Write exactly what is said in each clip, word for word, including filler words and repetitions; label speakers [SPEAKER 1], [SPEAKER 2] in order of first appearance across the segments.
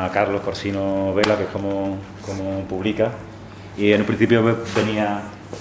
[SPEAKER 1] llama Carlos Corsino Vela, que es como, como publica, y en un principio venía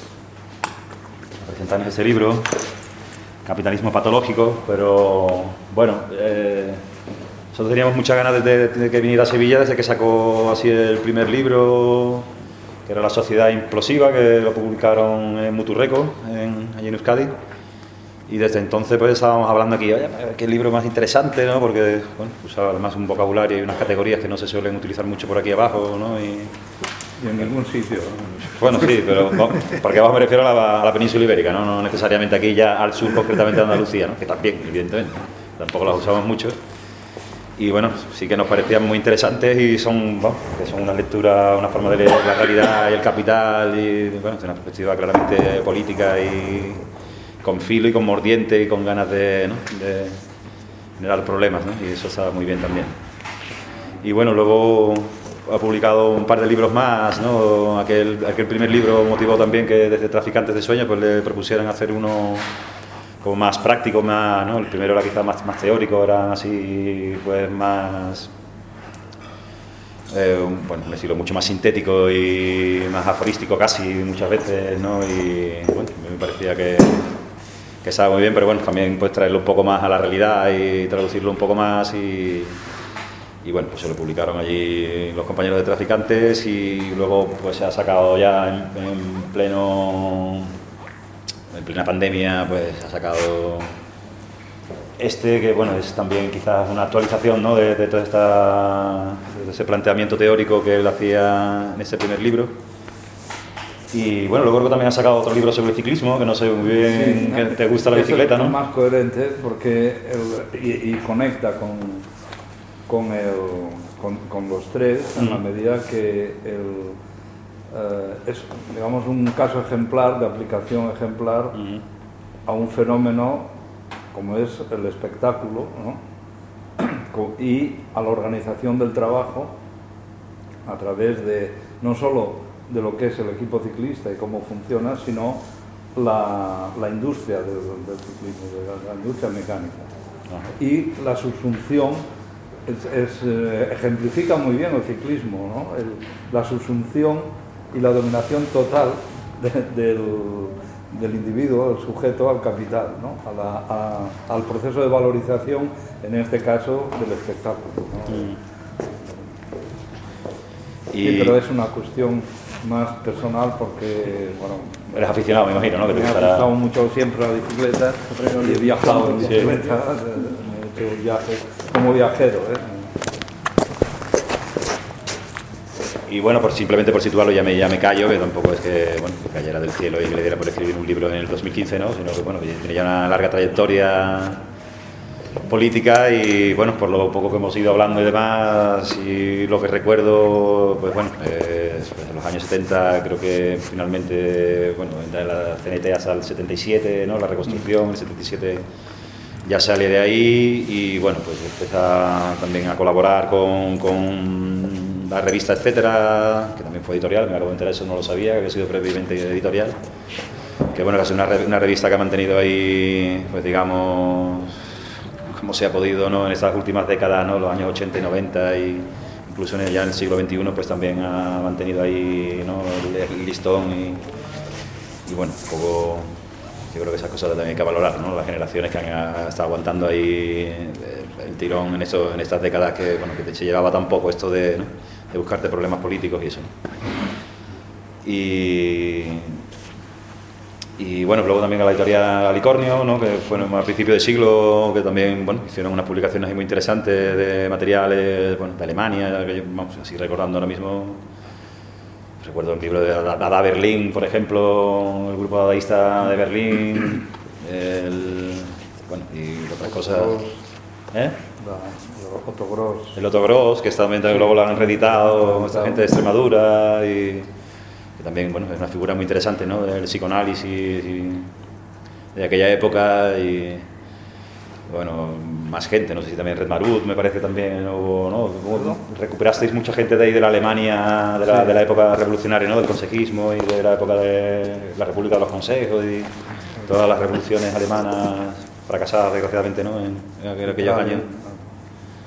[SPEAKER 1] a presentarnos ese libro, Capitalismo Patológico, pero bueno, eh, nosotros teníamos muchas ganas de, de, de que viniera a Sevilla desde que sacó así el primer libro, que era La Sociedad Implosiva, que lo publicaron en Muturreco, en, allí en Euskadi. Y desde entonces pues estábamos hablando aquí, oye, qué libro más interesante, ¿no? Porque, bueno, usaba además un vocabulario y unas categorías que no se suelen utilizar mucho por aquí abajo, ¿no? Y,
[SPEAKER 2] y en ningún sitio.
[SPEAKER 1] Bueno, sí, pero no, porque abajo me refiero a la, a la península ibérica, ¿no? No necesariamente aquí ya al sur, concretamente de Andalucía, ¿no? Que también, evidentemente, tampoco las usamos mucho. Y bueno, sí que nos parecían muy interesantes y son, bueno, que son una lectura, una forma de leer la realidad y el capital y, bueno, desde una perspectiva claramente política y con filo y con mordiente y con ganas de, ¿no? de generar problemas, ¿no? Y eso está muy bien también. Y bueno, luego ha publicado un par de libros más, ¿no? Aquel, aquel primer libro motivó también que desde Traficantes de Sueños pues le propusieran hacer uno como más práctico, más, ¿no? El primero era quizás más, más teórico, era así, pues más, eh, un, bueno, un estilo mucho más sintético y más aforístico casi muchas veces, ¿no? Y bueno, me parecía que que estaba muy bien, pero bueno, también pues traerlo un poco más a la realidad y traducirlo un poco más y, y bueno, pues se lo publicaron allí los compañeros de Traficantes y luego pues se ha sacado ya en, en pleno, en plena pandemia, pues se ha sacado este que bueno, es también quizás una actualización, ¿no? de, de todo esta, de ese planteamiento teórico que él hacía en ese primer libro. Y bueno, luego también ha sacado otro libro sobre ciclismo, que no sé muy bien, sí, que te gusta la bicicleta, ¿no?
[SPEAKER 2] Es más coherente porque el, y, y conecta con, con, el, con, con los tres en la medida que el, eh, es, digamos, un caso ejemplar, de aplicación ejemplar uh-huh. a un fenómeno como es el espectáculo, ¿no? Y a la organización del trabajo a través de no solo de lo que es el equipo ciclista y cómo funciona, sino la, la industria del, del ciclismo, de la, la industria mecánica. Ajá. Y la subsunción es, es, eh, ejemplifica muy bien el ciclismo, ¿no? El, la subsunción y la dominación total de, del, del individuo, del sujeto, al capital, ¿no? a la, a, al proceso de valorización, en este caso, del espectáculo, ¿no? Mm. Sí, y... pero es una cuestión más personal porque, bueno...
[SPEAKER 1] Eres aficionado, me imagino, ¿no? Que
[SPEAKER 2] me ha
[SPEAKER 1] gustará...
[SPEAKER 2] gustado mucho siempre la bicicleta y he viajado en bicicleta, sí. He hecho viajes como viajero, ¿eh?
[SPEAKER 1] Y bueno, por, simplemente por situarlo ya me, ya me callo, que tampoco es que, bueno, que cayera del cielo y me le diera por escribir un libro en el dos mil quince, ¿no? Sino que, bueno, que tiene ya una larga trayectoria política y, bueno, por lo poco que hemos ido hablando y demás y lo que recuerdo, pues bueno, eh, en los años setenta creo que finalmente, bueno, entra en la C N T hasta el setenta y siete, ¿no? La reconstrucción, el setenta y siete ya sale de ahí y, bueno, pues empieza también a colaborar con, con la revista Etcétera, que también fue editorial, me acabo de enterar, eso no lo sabía, que había sido previamente editorial, que bueno, que es una, una revista que ha mantenido ahí, pues digamos, como se ha podido, ¿no? En estas últimas décadas, ¿no? Los años ochenta y noventa y incluso en el, ya en el siglo veintiuno pues también ha mantenido ahí, ¿no? el, el listón y, y bueno, un poco yo creo que esas cosas también hay que valorar, ¿no? Las generaciones que han estado aguantando ahí el, el tirón en, eso, en estas décadas que, bueno, que se llevaba tan poco esto de, ¿no? de buscarte problemas políticos y eso, ¿no? y Y bueno, luego también a la editorial Alicornio, ¿no? Que fue a principios de siglo, que también, bueno, hicieron unas publicaciones muy interesantes de materiales, bueno, de Alemania, que yo, vamos, así recordando ahora mismo, recuerdo el libro de Dada Berlín, por ejemplo, el grupo dadaísta de Berlín, el, bueno, y otras cosas, ¿eh?
[SPEAKER 2] El Otto Gross.
[SPEAKER 1] El Otto Gross, que también luego lo han reeditado, esta gente de Extremadura y... también, bueno, es una figura muy interesante, ¿no? Del psicoanálisis y de aquella época y, bueno, más gente, no sé si también Red Marut, me parece también, o, ¿no? ¿no? Recuperasteis mucha gente de ahí de la Alemania, de la, de la época revolucionaria, ¿no? Del consejismo y de la época de la República de los Consejos y todas las revoluciones alemanas fracasadas, desgraciadamente, ¿no? En, en aquellos años.
[SPEAKER 2] En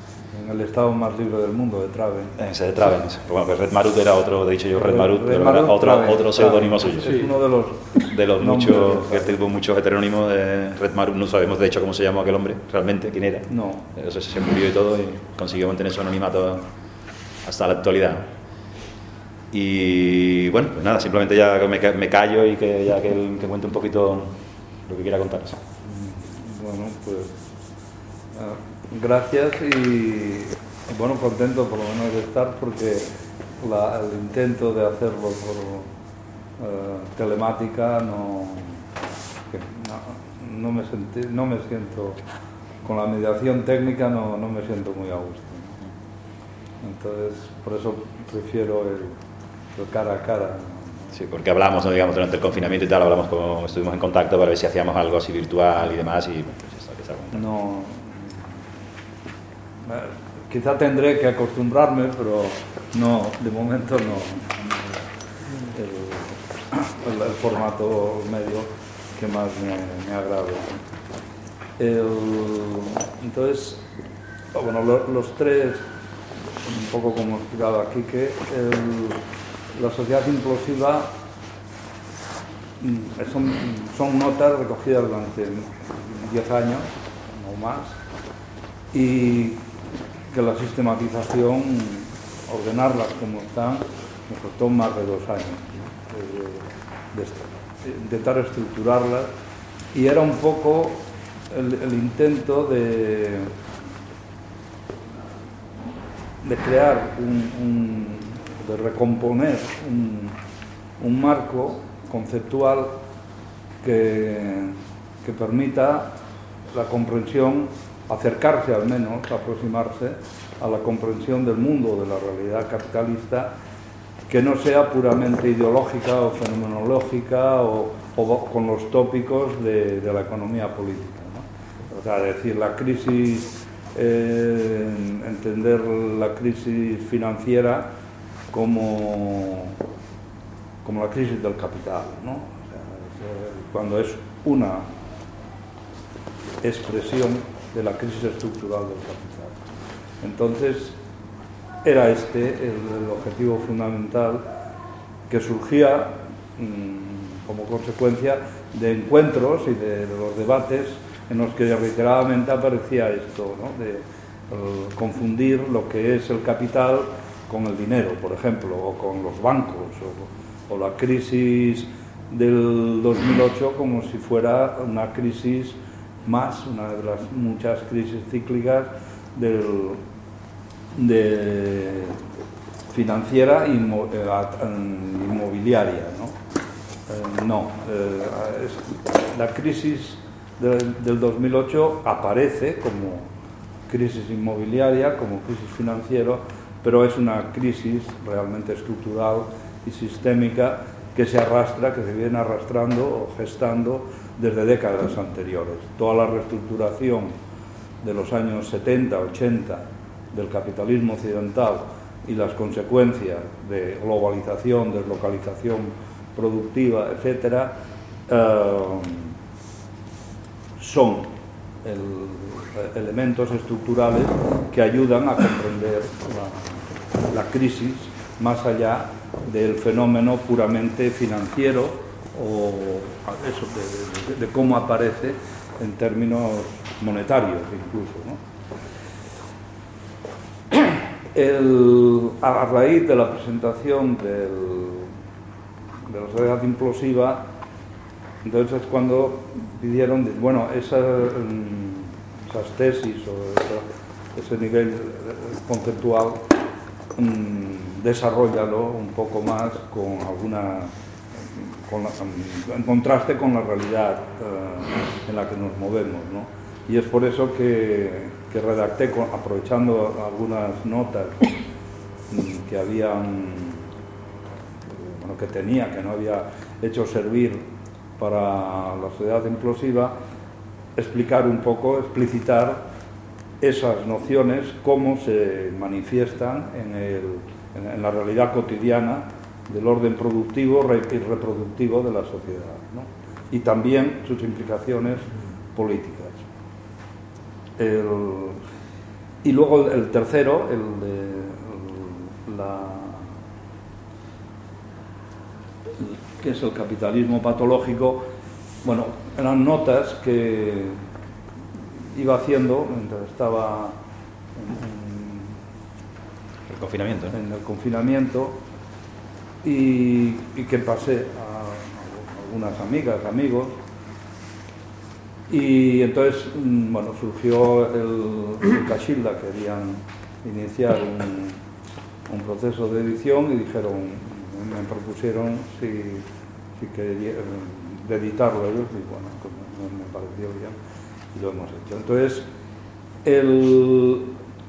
[SPEAKER 2] en el estado más libre del mundo, de Traven.
[SPEAKER 1] Ese de Traven. Bueno, pues Red Marut era otro, de hecho yo Red Marut,
[SPEAKER 2] Red
[SPEAKER 1] pero
[SPEAKER 2] Marut,
[SPEAKER 1] era otro,
[SPEAKER 2] Traven,
[SPEAKER 1] otro seudónimo suyo.
[SPEAKER 2] Sí, es uno de los,
[SPEAKER 1] de los
[SPEAKER 2] nombres,
[SPEAKER 1] muchos, que tuvo muchos heterónimos de Red Marut. No sabemos de hecho cómo se llamó aquel hombre, realmente, quién era.
[SPEAKER 2] No.
[SPEAKER 1] Eso se murió y todo y consiguió mantener su anonimato hasta la actualidad. Y bueno, pues nada, simplemente ya me, me callo y que ya que, que cuente un poquito lo que quiera contar.
[SPEAKER 2] Bueno, pues uh, gracias y bueno, contento por lo menos de estar porque la, el intento de hacerlo por uh, telemática no, no, no, me sentí, no me siento, con la mediación técnica no, no me siento muy a gusto. Entonces, por eso prefiero el, el cara a cara.
[SPEAKER 1] Sí, porque hablamos, ¿no? Digamos, durante el confinamiento y tal, hablamos como estuvimos en contacto para ver si hacíamos algo así virtual y demás y pues eso, que se aguanta.
[SPEAKER 2] No, quizá tendré que acostumbrarme, pero no, de momento no. El, el, el formato medio que más me, me agrada. El, entonces, bueno, lo, los tres, un poco como explicaba aquí, que el, la sociedad implosiva son, son notas recogidas durante diez años o más y que la sistematización, ordenarlas como están, me costó más de dos años de, de, de intentar estructurarlas y era un poco el, el intento de de crear un, un de recomponer un, un marco conceptual que, que permita la comprensión, acercarse al menos, aproximarse a la comprensión del mundo, de la realidad capitalista, que no sea puramente ideológica o fenomenológica o, o con los tópicos de, de la economía política, ¿no? O sea, decir, la crisis, eh, entender la crisis financiera como, como la crisis del capital, ¿no? O sea, cuando es una expresión de la crisis estructural del capital. Entonces, era este el, el objetivo fundamental que surgía mmm, como consecuencia de encuentros y de, de los debates en los que reiteradamente aparecía esto, ¿no? De uh, confundir lo que es el capital con el dinero, por ejemplo, o con los bancos, o, o la crisis del dos mil ocho como si fuera una crisis más, una de las muchas crisis cíclicas del, de financiera y inmobiliaria, ¿no? Eh, no, eh, es, la crisis de, del dos mil ocho aparece como crisis inmobiliaria, como crisis financiera, pero es una crisis realmente estructural y sistémica que se arrastra, que se viene arrastrando o gestando desde décadas anteriores. Toda la reestructuración de los años setenta, ochenta del capitalismo occidental y las consecuencias de globalización, deslocalización productiva, etcétera, eh, son el, elementos estructurales que ayudan a comprender la, la crisis más allá del fenómeno puramente financiero o eso, de, de, de cómo aparece en términos monetarios incluso, ¿no? El, a raíz de la presentación del, de la sociedad implosiva, entonces es cuando pidieron, bueno, esa, esas tesis o esa, ese nivel conceptual, mmm, desarrollalo un poco más con alguna, con la, en contraste con la realidad uh, en la que nos movemos, ¿no? Y es por eso que, que redacté, con, aprovechando algunas notas mmm, que habían, bueno, que tenía, que no había hecho servir para la sociedad implosiva, explicar un poco, explicitar esas nociones, cómo se manifiestan en, el, en, en la realidad cotidiana del orden productivo y reproductivo de la sociedad, ¿no? Y también sus implicaciones políticas. El, Y luego el, el tercero, el de el, la, el, que es el capitalismo patológico, bueno, eran notas que iba haciendo mientras estaba en,
[SPEAKER 1] el confinamiento, ¿no?
[SPEAKER 2] en el confinamiento y, y que pasé a algunas amigas, amigos. Y entonces, bueno, surgió el, el Caxilda, querían iniciar un, un proceso de edición y dijeron, me propusieron si, si quería de editarlo ellos, y bueno, pues me, me pareció bien y lo hemos hecho. Entonces, el,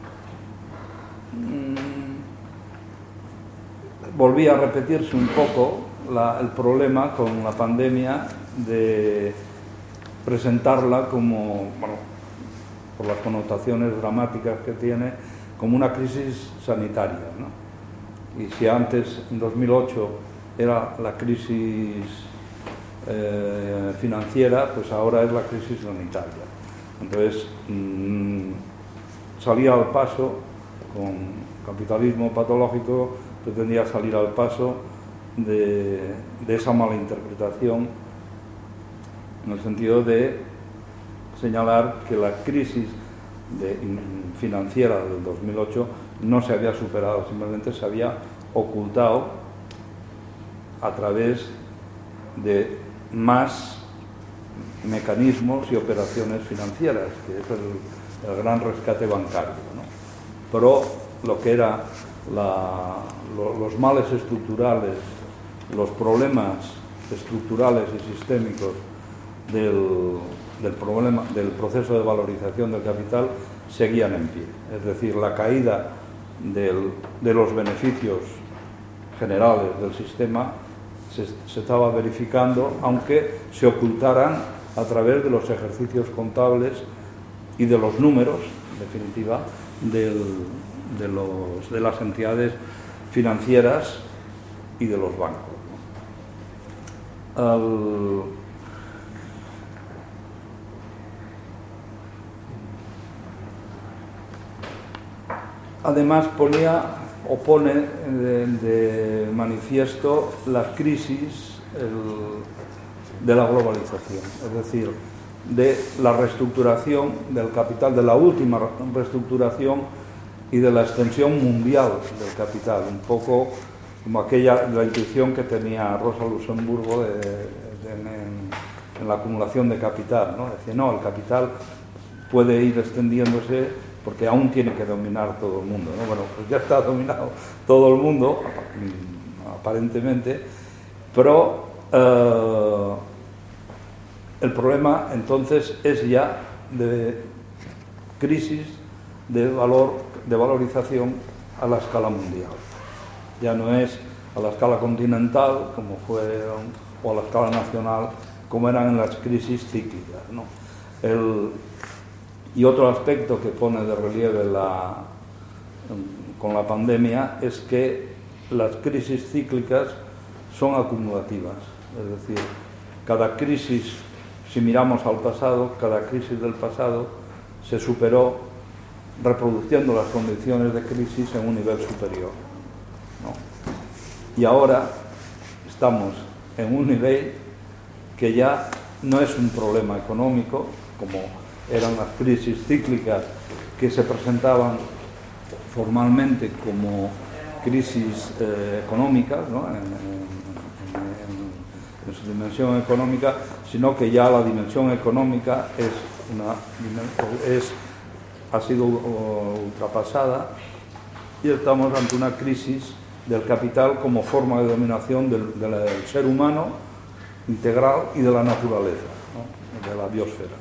[SPEAKER 2] mmm, volví a repetirse un poco la, el problema con la pandemia de presentarla como, bueno, por las connotaciones dramáticas que tiene, como una crisis sanitaria, ¿no? Y si antes, en dos mil ocho, era la crisis eh, financiera, pues ahora es la crisis sanitaria. Entonces, mmm, salía al paso, con capitalismo patológico, pretendía salir al paso de, de esa mala interpretación, en el sentido de señalar que la crisis de, financiera del dos mil ocho no se había superado, simplemente se había ocultado a través de más mecanismos y operaciones financieras, que es el, el gran rescate bancario, ¿no? Pero lo que era la, lo, los males estructurales, los problemas estructurales y sistémicos Del, del, problema, del proceso de valorización del capital seguían en pie. Es decir, la caída del, de los beneficios generales del sistema se, se estaba verificando, aunque se ocultaran a través de los ejercicios contables y de los números, en definitiva, del, de, los, de las entidades financieras y de los bancos. Al, Además ponía o pone de, de manifiesto la crisis el, de la globalización, es decir, de la reestructuración del capital, de la última reestructuración y de la extensión mundial del capital, un poco como aquella la intuición que tenía Rosa Luxemburgo de, de, en, en la acumulación de capital, ¿no? Decía, no, el capital puede ir extendiéndose porque aún tiene que dominar todo el mundo, ¿no? Bueno, pues ya está dominado todo el mundo, aparentemente, pero eh, el problema entonces es ya de crisis de valor, de valorización a la escala mundial. Ya no es a la escala continental, como fue, o a la escala nacional, como eran en las crisis cíclicas, ¿no? El, Y otro aspecto que pone de relieve la, con la pandemia es que las crisis cíclicas son acumulativas. Es decir, cada crisis, si miramos al pasado, cada crisis del pasado se superó reproduciendo las condiciones de crisis en un nivel superior, ¿no? Y ahora estamos en un nivel que ya no es un problema económico, como eran las crisis cíclicas que se presentaban formalmente como crisis eh, económicas, ¿no? en, en, en, en su dimensión económica, sino que ya la dimensión económica es una, es, ha sido ultrapasada y estamos ante una crisis del capital como forma de dominación del, del ser humano integral y de la naturaleza, ¿no? De la biosfera.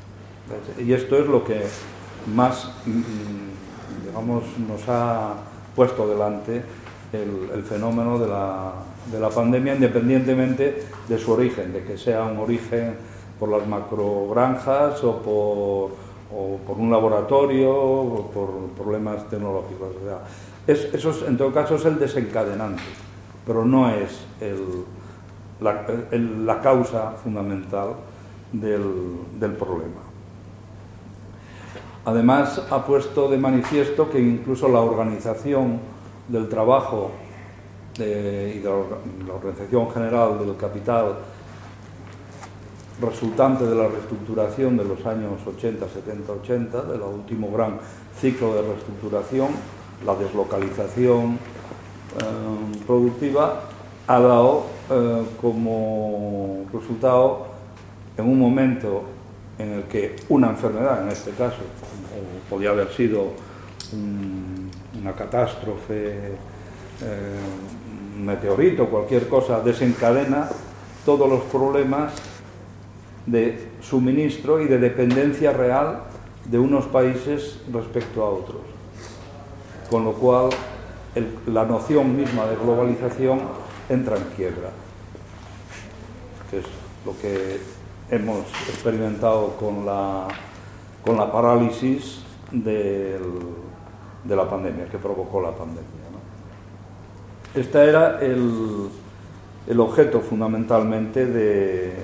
[SPEAKER 2] Y esto es lo que más, digamos, nos ha puesto delante el, el fenómeno de la, de la pandemia, independientemente de su origen, de que sea un origen por las macrogranjas o por, o por un laboratorio o por problemas tecnológicos. O sea, es, eso es, en todo caso es el desencadenante, pero no es el, la, el, la causa fundamental del, del problema. Además, ha puesto de manifiesto que incluso la organización del trabajo de, y de la organización general del capital resultante de la reestructuración de los años ochenta, setenta, ochenta, del último gran ciclo de reestructuración, la deslocalización eh, productiva, ha dado eh, como resultado, en un momento en el que una enfermedad, en este caso, o podía haber sido un, una catástrofe, eh, un meteorito, cualquier cosa, desencadena todos los problemas de suministro y de dependencia real de unos países respecto a otros. Con lo cual, el, la noción misma de globalización entra en quiebra, que es lo que hemos experimentado con la, con la parálisis del, de la pandemia, que provocó la pandemia, ¿no? Este era el, el objeto fundamentalmente de,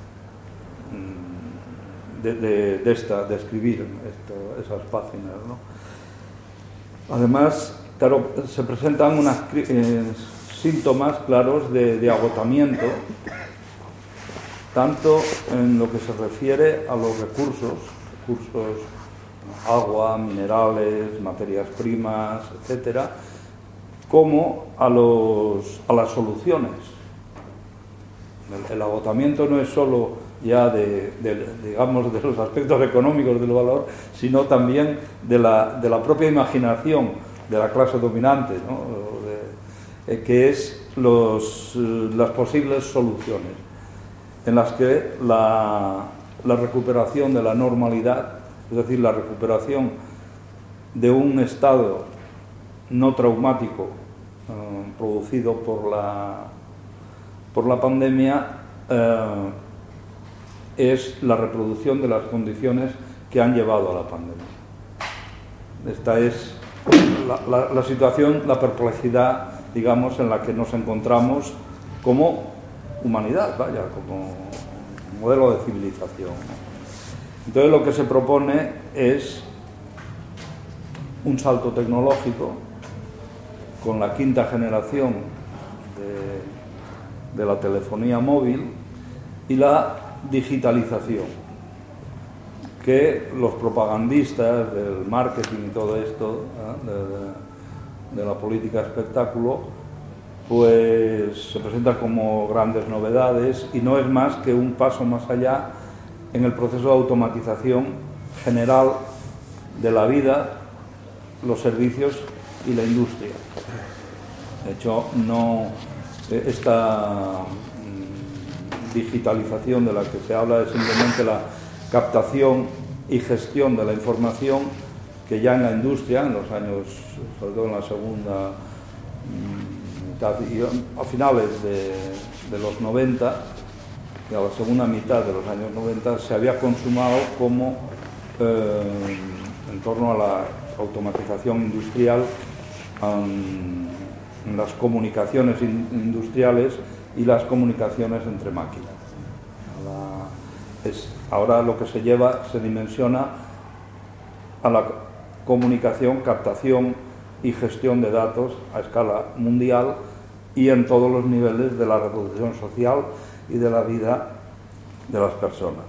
[SPEAKER 2] de, de, de, esta, de escribir esto, esas páginas, ¿no? Además, claro, se presentan unos eh, síntomas claros de, de agotamiento, tanto en lo que se refiere a los recursos, recursos, agua, minerales, materias primas, etcétera, como a, los, a las soluciones. El, el agotamiento no es solo ya de, de, digamos, de los aspectos económicos del valor, sino también de la, de la propia imaginación de la clase dominante, ¿no? De, eh, que es los, las posibles soluciones, en las que la, la recuperación de la normalidad, es decir, la recuperación de un estado no traumático eh, producido por la, por la pandemia, eh, es la reproducción de las condiciones que han llevado a la pandemia. Esta es la, la, la situación, la perplejidad, digamos, en la que nos encontramos como humanidad, vaya, como modelo de civilización. Entonces, lo que se propone es un salto tecnológico con la quinta generación de, de la telefonía móvil y la digitalización, que los propagandistas del marketing y todo esto, ¿eh? de, de, de la política espectáculo, pues se presenta como grandes novedades, y no es más que un paso más allá en el proceso de automatización general de la vida, los servicios y la industria. De hecho, no esta digitalización de la que se habla es simplemente la captación y gestión de la información, que ya en la industria, en los años, sobre todo en la segunda mitad, y a finales de, de los noventa, y a la segunda mitad de los años noventa, se había consumado como eh, en torno a la automatización industrial, um, en las comunicaciones in, industriales y las comunicaciones entre máquinas. La, es, ahora lo que se lleva, se dimensiona a la comunicación, captación y gestión de datos a escala mundial y en todos los niveles de la reproducción social y de la vida de las personas.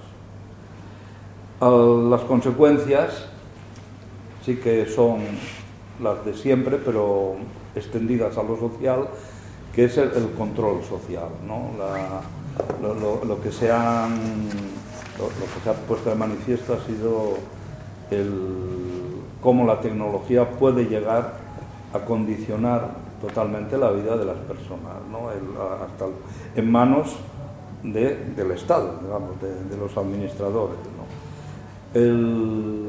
[SPEAKER 2] Uh, las consecuencias sí que son las de siempre, pero extendidas a lo social, que es el, el control social, ¿no? La, lo, lo, lo, que se han, lo, lo que se ha puesto de manifiesto ha sido el, cómo la tecnología puede llegar a condicionar totalmente la vida de las personas, ¿no? El, hasta el, en manos de, del Estado, digamos, de, de los administradores, ¿no? El,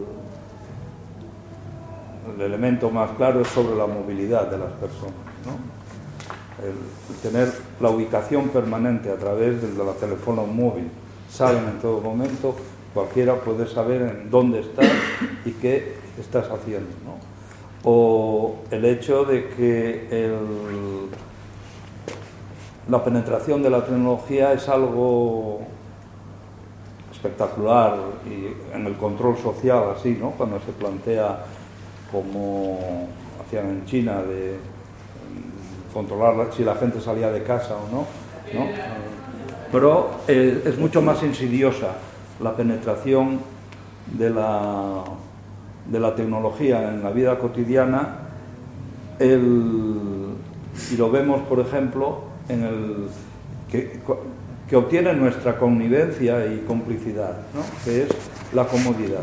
[SPEAKER 2] el elemento más claro es sobre la movilidad de las personas, ¿no? El, el tener la ubicación permanente a través de la teléfono móvil, saben en todo momento, cualquiera puede saber en dónde estás y qué estás haciendo, ¿no? O el hecho de que el, la penetración de la tecnología es algo espectacular y en el control social, así, ¿no? Cuando se plantea, como hacían en China, de controlar si la gente salía de casa o no, ¿no? Pero eh, es mucho más insidiosa la penetración de la, de la tecnología en la vida cotidiana, el, y lo vemos, por ejemplo, en el que, que obtiene nuestra connivencia y complicidad, ¿no? Que es la comodidad,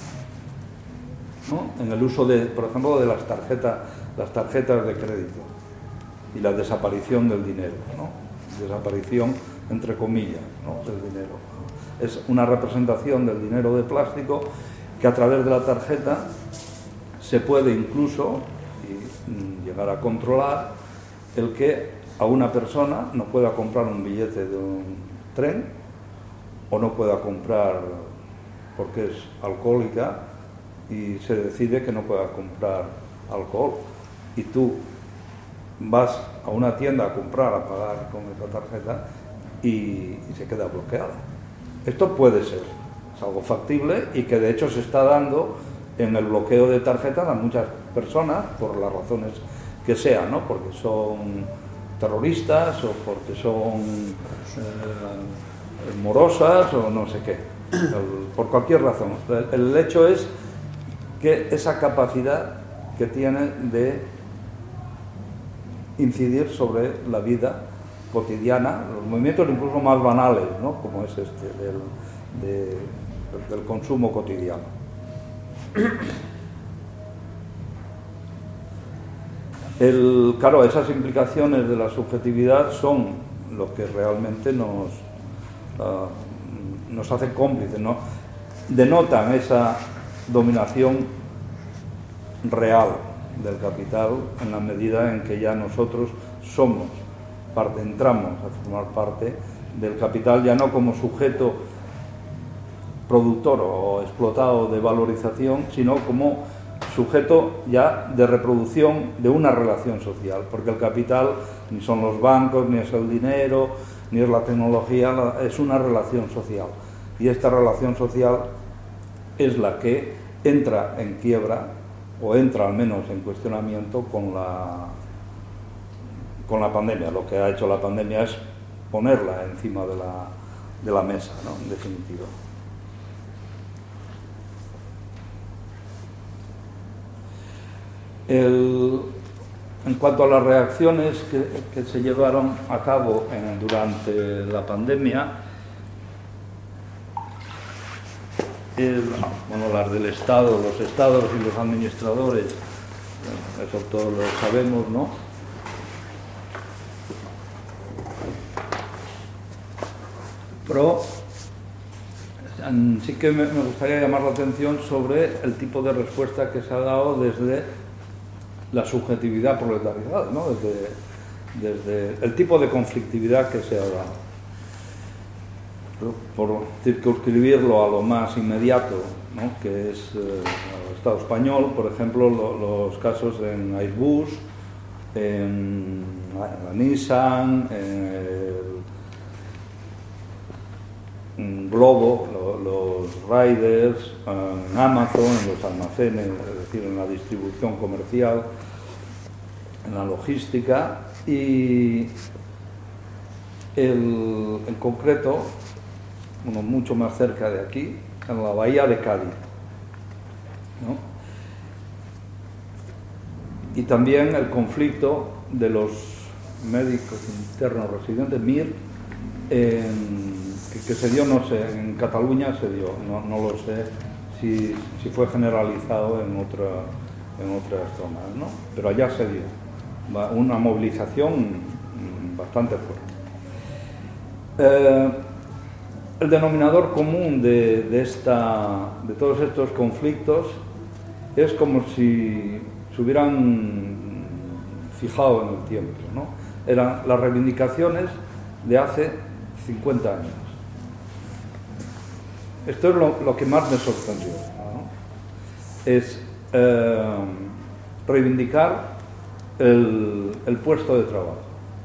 [SPEAKER 2] ¿no? En el uso, de, por ejemplo, de las tarjetas, las tarjetas de crédito y la desaparición del dinero, ¿no? Desaparición entre comillas, ¿no? Del dinero. Es una representación del dinero de plástico que a través de la tarjeta se puede incluso y, llegar a controlar el que a una persona no pueda comprar un billete de un tren o no pueda comprar porque es alcohólica y se decide que no pueda comprar alcohol y tú vas a una tienda a comprar, a pagar con esa tarjeta y, y se queda bloqueada. Esto puede ser, es algo factible y que de hecho se está dando en el bloqueo de tarjetas a muchas personas por las razones que sean, ¿no? Porque son terroristas o porque son eh, morosas o no sé qué, el, por cualquier razón. El, el hecho es que esa capacidad que tiene de incidir sobre la vida cotidiana, los movimientos incluso más banales, ¿no? Como es este del, de, del consumo cotidiano. El, claro, esas implicaciones de la subjetividad son lo que realmente nos, uh, nos hace cómplices, ¿no? Denotan esa dominación real del capital en la medida en que ya nosotros somos parte, entramos a formar parte del capital ya no como sujeto productor o explotado de valorización, sino como sujeto ya de reproducción de una relación social, porque el capital ni son los bancos, ni es el dinero, ni es la tecnología, es una relación social. Y esta relación social es la que entra en quiebra, o entra al menos en cuestionamiento con la, con la pandemia. Lo que ha hecho la pandemia es ponerla encima de la, de la mesa, ¿no? En definitiva. El, en cuanto a las reacciones que, que se llevaron a cabo en, durante la pandemia, el, bueno, las del Estado, los estados y los administradores, eso todos lo sabemos, ¿no? Pero sí que me, me gustaría llamar la atención sobre el tipo de respuesta que se ha dado desde la subjetividad proletarizada, ¿no? Desde, desde el tipo de conflictividad que se ha dado. Por circunscribirlo a lo más inmediato, ¿no? Que es eh, el Estado español, por ejemplo, lo, los casos en Airbus, en la Nissan, en, el, en Globo, lo, los riders, en Amazon, en los almacenes, es decir, en la distribución comercial, en la logística y el, en concreto, uno mucho más cerca de aquí, en la bahía de Cádiz, ¿no? Y también el conflicto de los médicos internos residentes, M I R, en, que, que se dio, no sé, en Cataluña se dio, no, no lo sé si, si fue generalizado en, otra, en otras zonas, ¿no? Pero allá se dio una movilización bastante fuerte. Eh, El denominador común de, de, esta, de todos estos conflictos es como si se hubieran fijado en el tiempo, ¿no? Eran las reivindicaciones de hace cincuenta años. Esto es lo, lo que más me sorprendió, ¿no? Es eh, reivindicar el, el puesto de trabajo.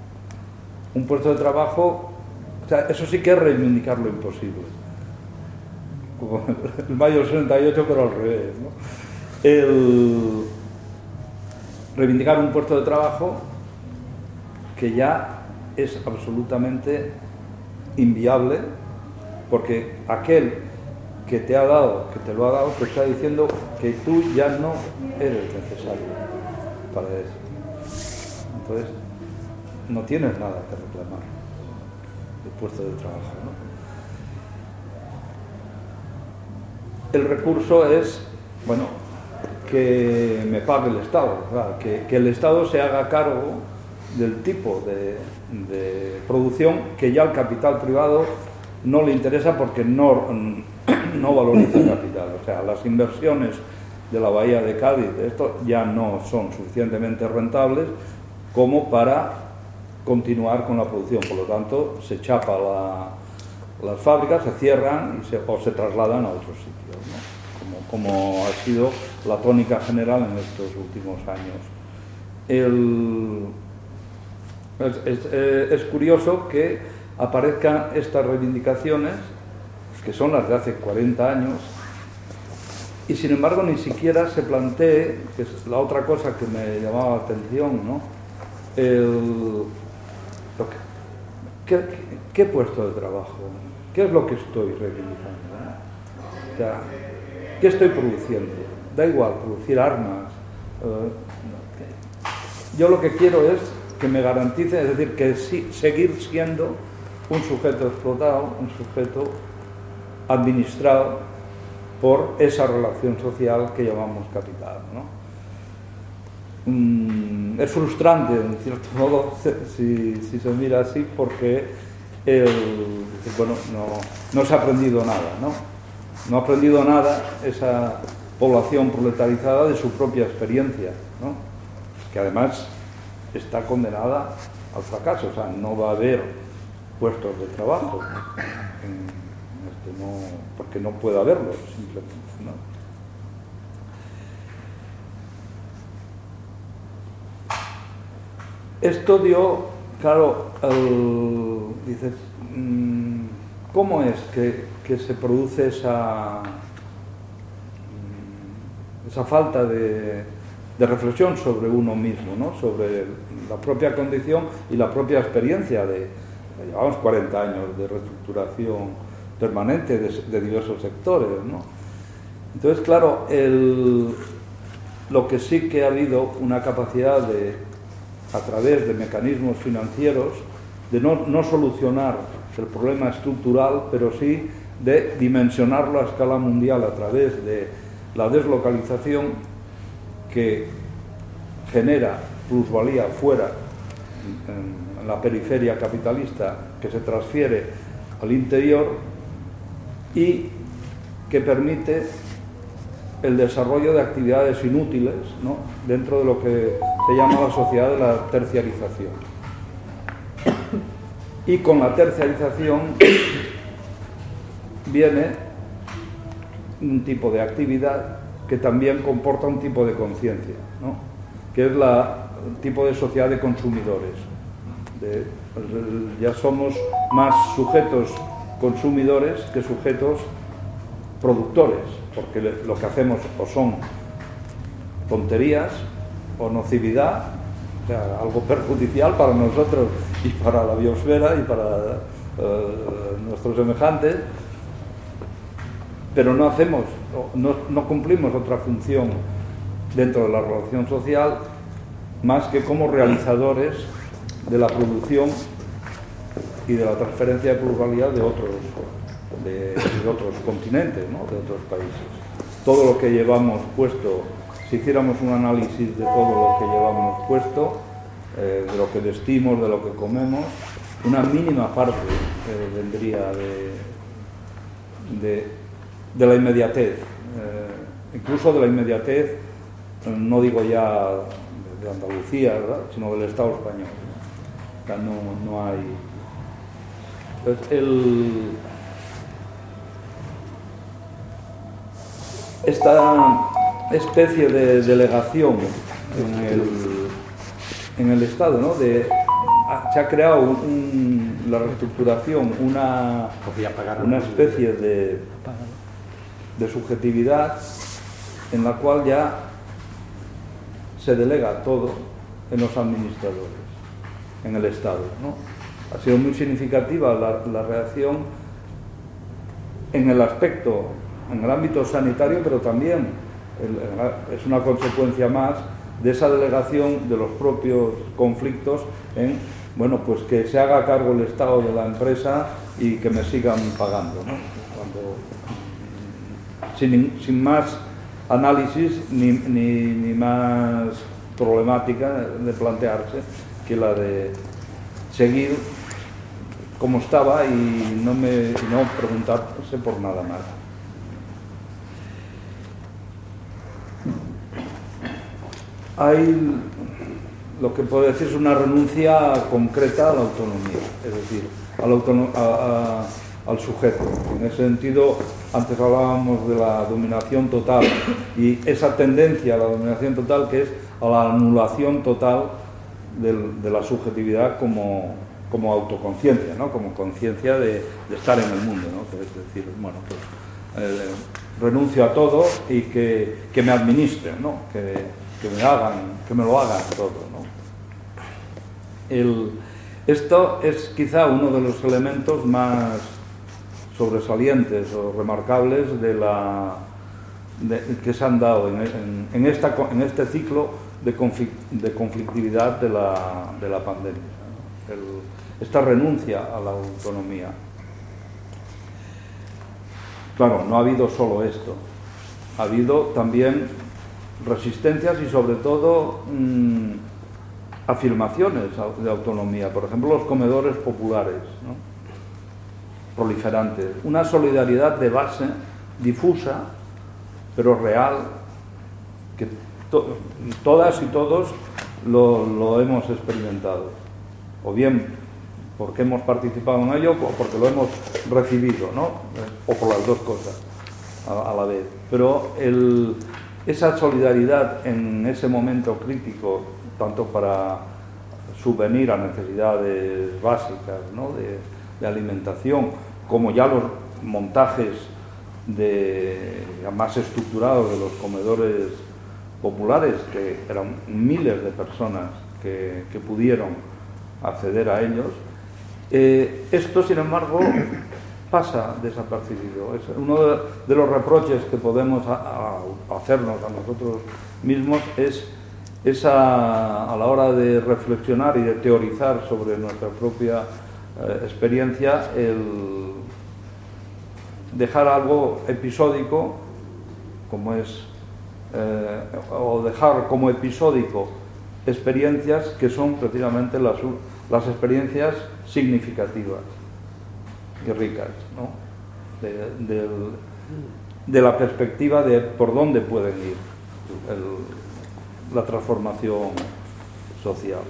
[SPEAKER 2] Un puesto de trabajo. O sea, eso sí que es reivindicar lo imposible. como el mayo del setenta y ocho, pero al revés, ¿no? El reivindicar un puesto de trabajo que ya es absolutamente inviable, porque aquel que te ha dado, que te lo ha dado, te está diciendo que tú ya no eres necesario para eso. Entonces, no tienes nada que reclamar del puesto de trabajo, ¿no? El recurso es, bueno, que me pague el Estado, ¿verdad? que, que el Estado se haga cargo del tipo de, de producción que ya el capital privado no le interesa porque no, no valoriza el capital. O sea, las inversiones de la Bahía de Cádiz, esto ya no son suficientemente rentables como para continuar con la producción. Por lo tanto, se chapa la, las fábricas, se cierran y se, o se trasladan a otros sitios, ¿no? Como, como ha sido la tónica general en estos últimos años. El, es, es, es curioso que aparezcan estas reivindicaciones, que son las de hace cuarenta años, y sin embargo ni siquiera se plantee, que es la otra cosa que me llamaba la atención, ¿no? El, lo que, ¿qué, ¿Qué puesto de trabajo? ¿Qué es lo que estoy reivindicando? ¿No? O sea, ¿qué estoy produciendo? Da igual, producir armas. Eh, yo lo que quiero es que me garantice, es decir, que sí, seguir siendo un sujeto explotado, un sujeto administrado por esa relación social que llamamos capital, ¿no? Mm, es frustrante, en cierto modo, si, si se mira así, porque el, bueno, no, no se ha aprendido nada, ¿no? No ha aprendido nada esa población proletarizada de su propia experiencia, ¿no? Que además está condenada al fracaso, o sea, no va a haber puestos de trabajo, en este no, porque no puede haberlos, simplemente, ¿no? Esto dio, claro, el, dices, ¿cómo es que, que se produce esa, esa falta de, de reflexión sobre uno mismo, ¿no? Sobre la propia condición y la propia experiencia de, llevamos cuarenta años de reestructuración permanente de, de diversos sectores, ¿no? Entonces, claro, el, lo que sí que ha habido una capacidad de, a través de mecanismos financieros, de no, no solucionar el problema estructural, pero sí de dimensionarlo a escala mundial a través de la deslocalización que genera plusvalía fuera, en, en la periferia capitalista, que se transfiere al interior y que permite el desarrollo de actividades inútiles, ¿no? Dentro de lo que se llama la sociedad de la terciarización. Y con la terciarización viene un tipo de actividad que también comporta un tipo de conciencia, ¿no? Que es la, el tipo de sociedad de consumidores. De, ya somos más sujetos consumidores que sujetos productores, porque lo que hacemos o son tonterías o nocividad, o sea, algo perjudicial para nosotros y para la biosfera y para uh, nuestros semejantes, pero no hacemos, no, no cumplimos otra función dentro de la relación social más que como realizadores de la producción y de la transferencia de plusvalía de otros, de, de otros continentes, ¿no? De otros países. Todo lo que llevamos puesto, si hiciéramos un análisis de todo lo que llevamos puesto, eh, de lo que vestimos, de lo que comemos, una mínima parte eh, vendría de, de, de la inmediatez, eh, incluso de la inmediatez, no digo ya de Andalucía, ¿verdad?, sino del Estado español. O sea, no, no hay... Entonces, el... esta especie de delegación en el, en el Estado, ¿no? De, se ha creado un, la reestructuración, una, una especie de, de subjetividad en la cual ya se delega todo en los administradores, en el Estado, ¿no? Ha sido muy significativa la, la reacción en el aspecto, en el ámbito sanitario, pero también el, es una consecuencia más de esa delegación de los propios conflictos en, bueno, pues que se haga cargo el Estado de la empresa y que me sigan pagando, ¿no? Cuando, sin, sin más análisis ni, ni, ni más problemática de plantearse que la de seguir como estaba y no, me, y no preguntarse por nada más. Hay lo que puede decirse una renuncia concreta a la autonomía, es decir, al, autonom a, a, al sujeto. En ese sentido, antes hablábamos de la dominación total y esa tendencia a la dominación total que es a la anulación total del, de la subjetividad como, como autoconciencia, ¿no? Como conciencia de, de estar en el mundo, ¿no? Es decir, bueno, pues eh, renuncio a todo y que, que me administren, ¿no? Que, que me hagan, que me lo hagan todo, ¿no? El, esto es quizá uno de los elementos más sobresalientes o remarcables de la, de, que se han dado en, en, en, esta, en este ciclo de, conflict, de conflictividad de la, de la pandemia, ¿no? El, esta renuncia a la autonomía. Claro, no ha habido solo esto, ha habido también resistencias y sobre todo mmm, afirmaciones de autonomía, por ejemplo los comedores populares, ¿no? Proliferantes, una solidaridad de base difusa pero real que to todas y todos lo, lo hemos experimentado, o bien porque hemos participado en ello o porque lo hemos recibido, ¿no? O por las dos cosas a, a la vez, pero el esa solidaridad en ese momento crítico, tanto para subvenir a necesidades básicas, ¿no? de, de alimentación, como ya los montajes de, ya más estructurados de los comedores populares, que eran miles de personas que, que pudieron acceder a ellos, eh, esto, sin embargo, pasa desapercibido. Es uno de, de los reproches que podemos a, a hacernos a nosotros mismos es esa, a la hora de reflexionar y de teorizar sobre nuestra propia eh, experiencia, el dejar algo episódico, como es, eh, o dejar como episódico experiencias que son precisamente las, las experiencias significativas y ricas, ¿no? de, de, de la perspectiva de por dónde pueden ir el, la transformación social.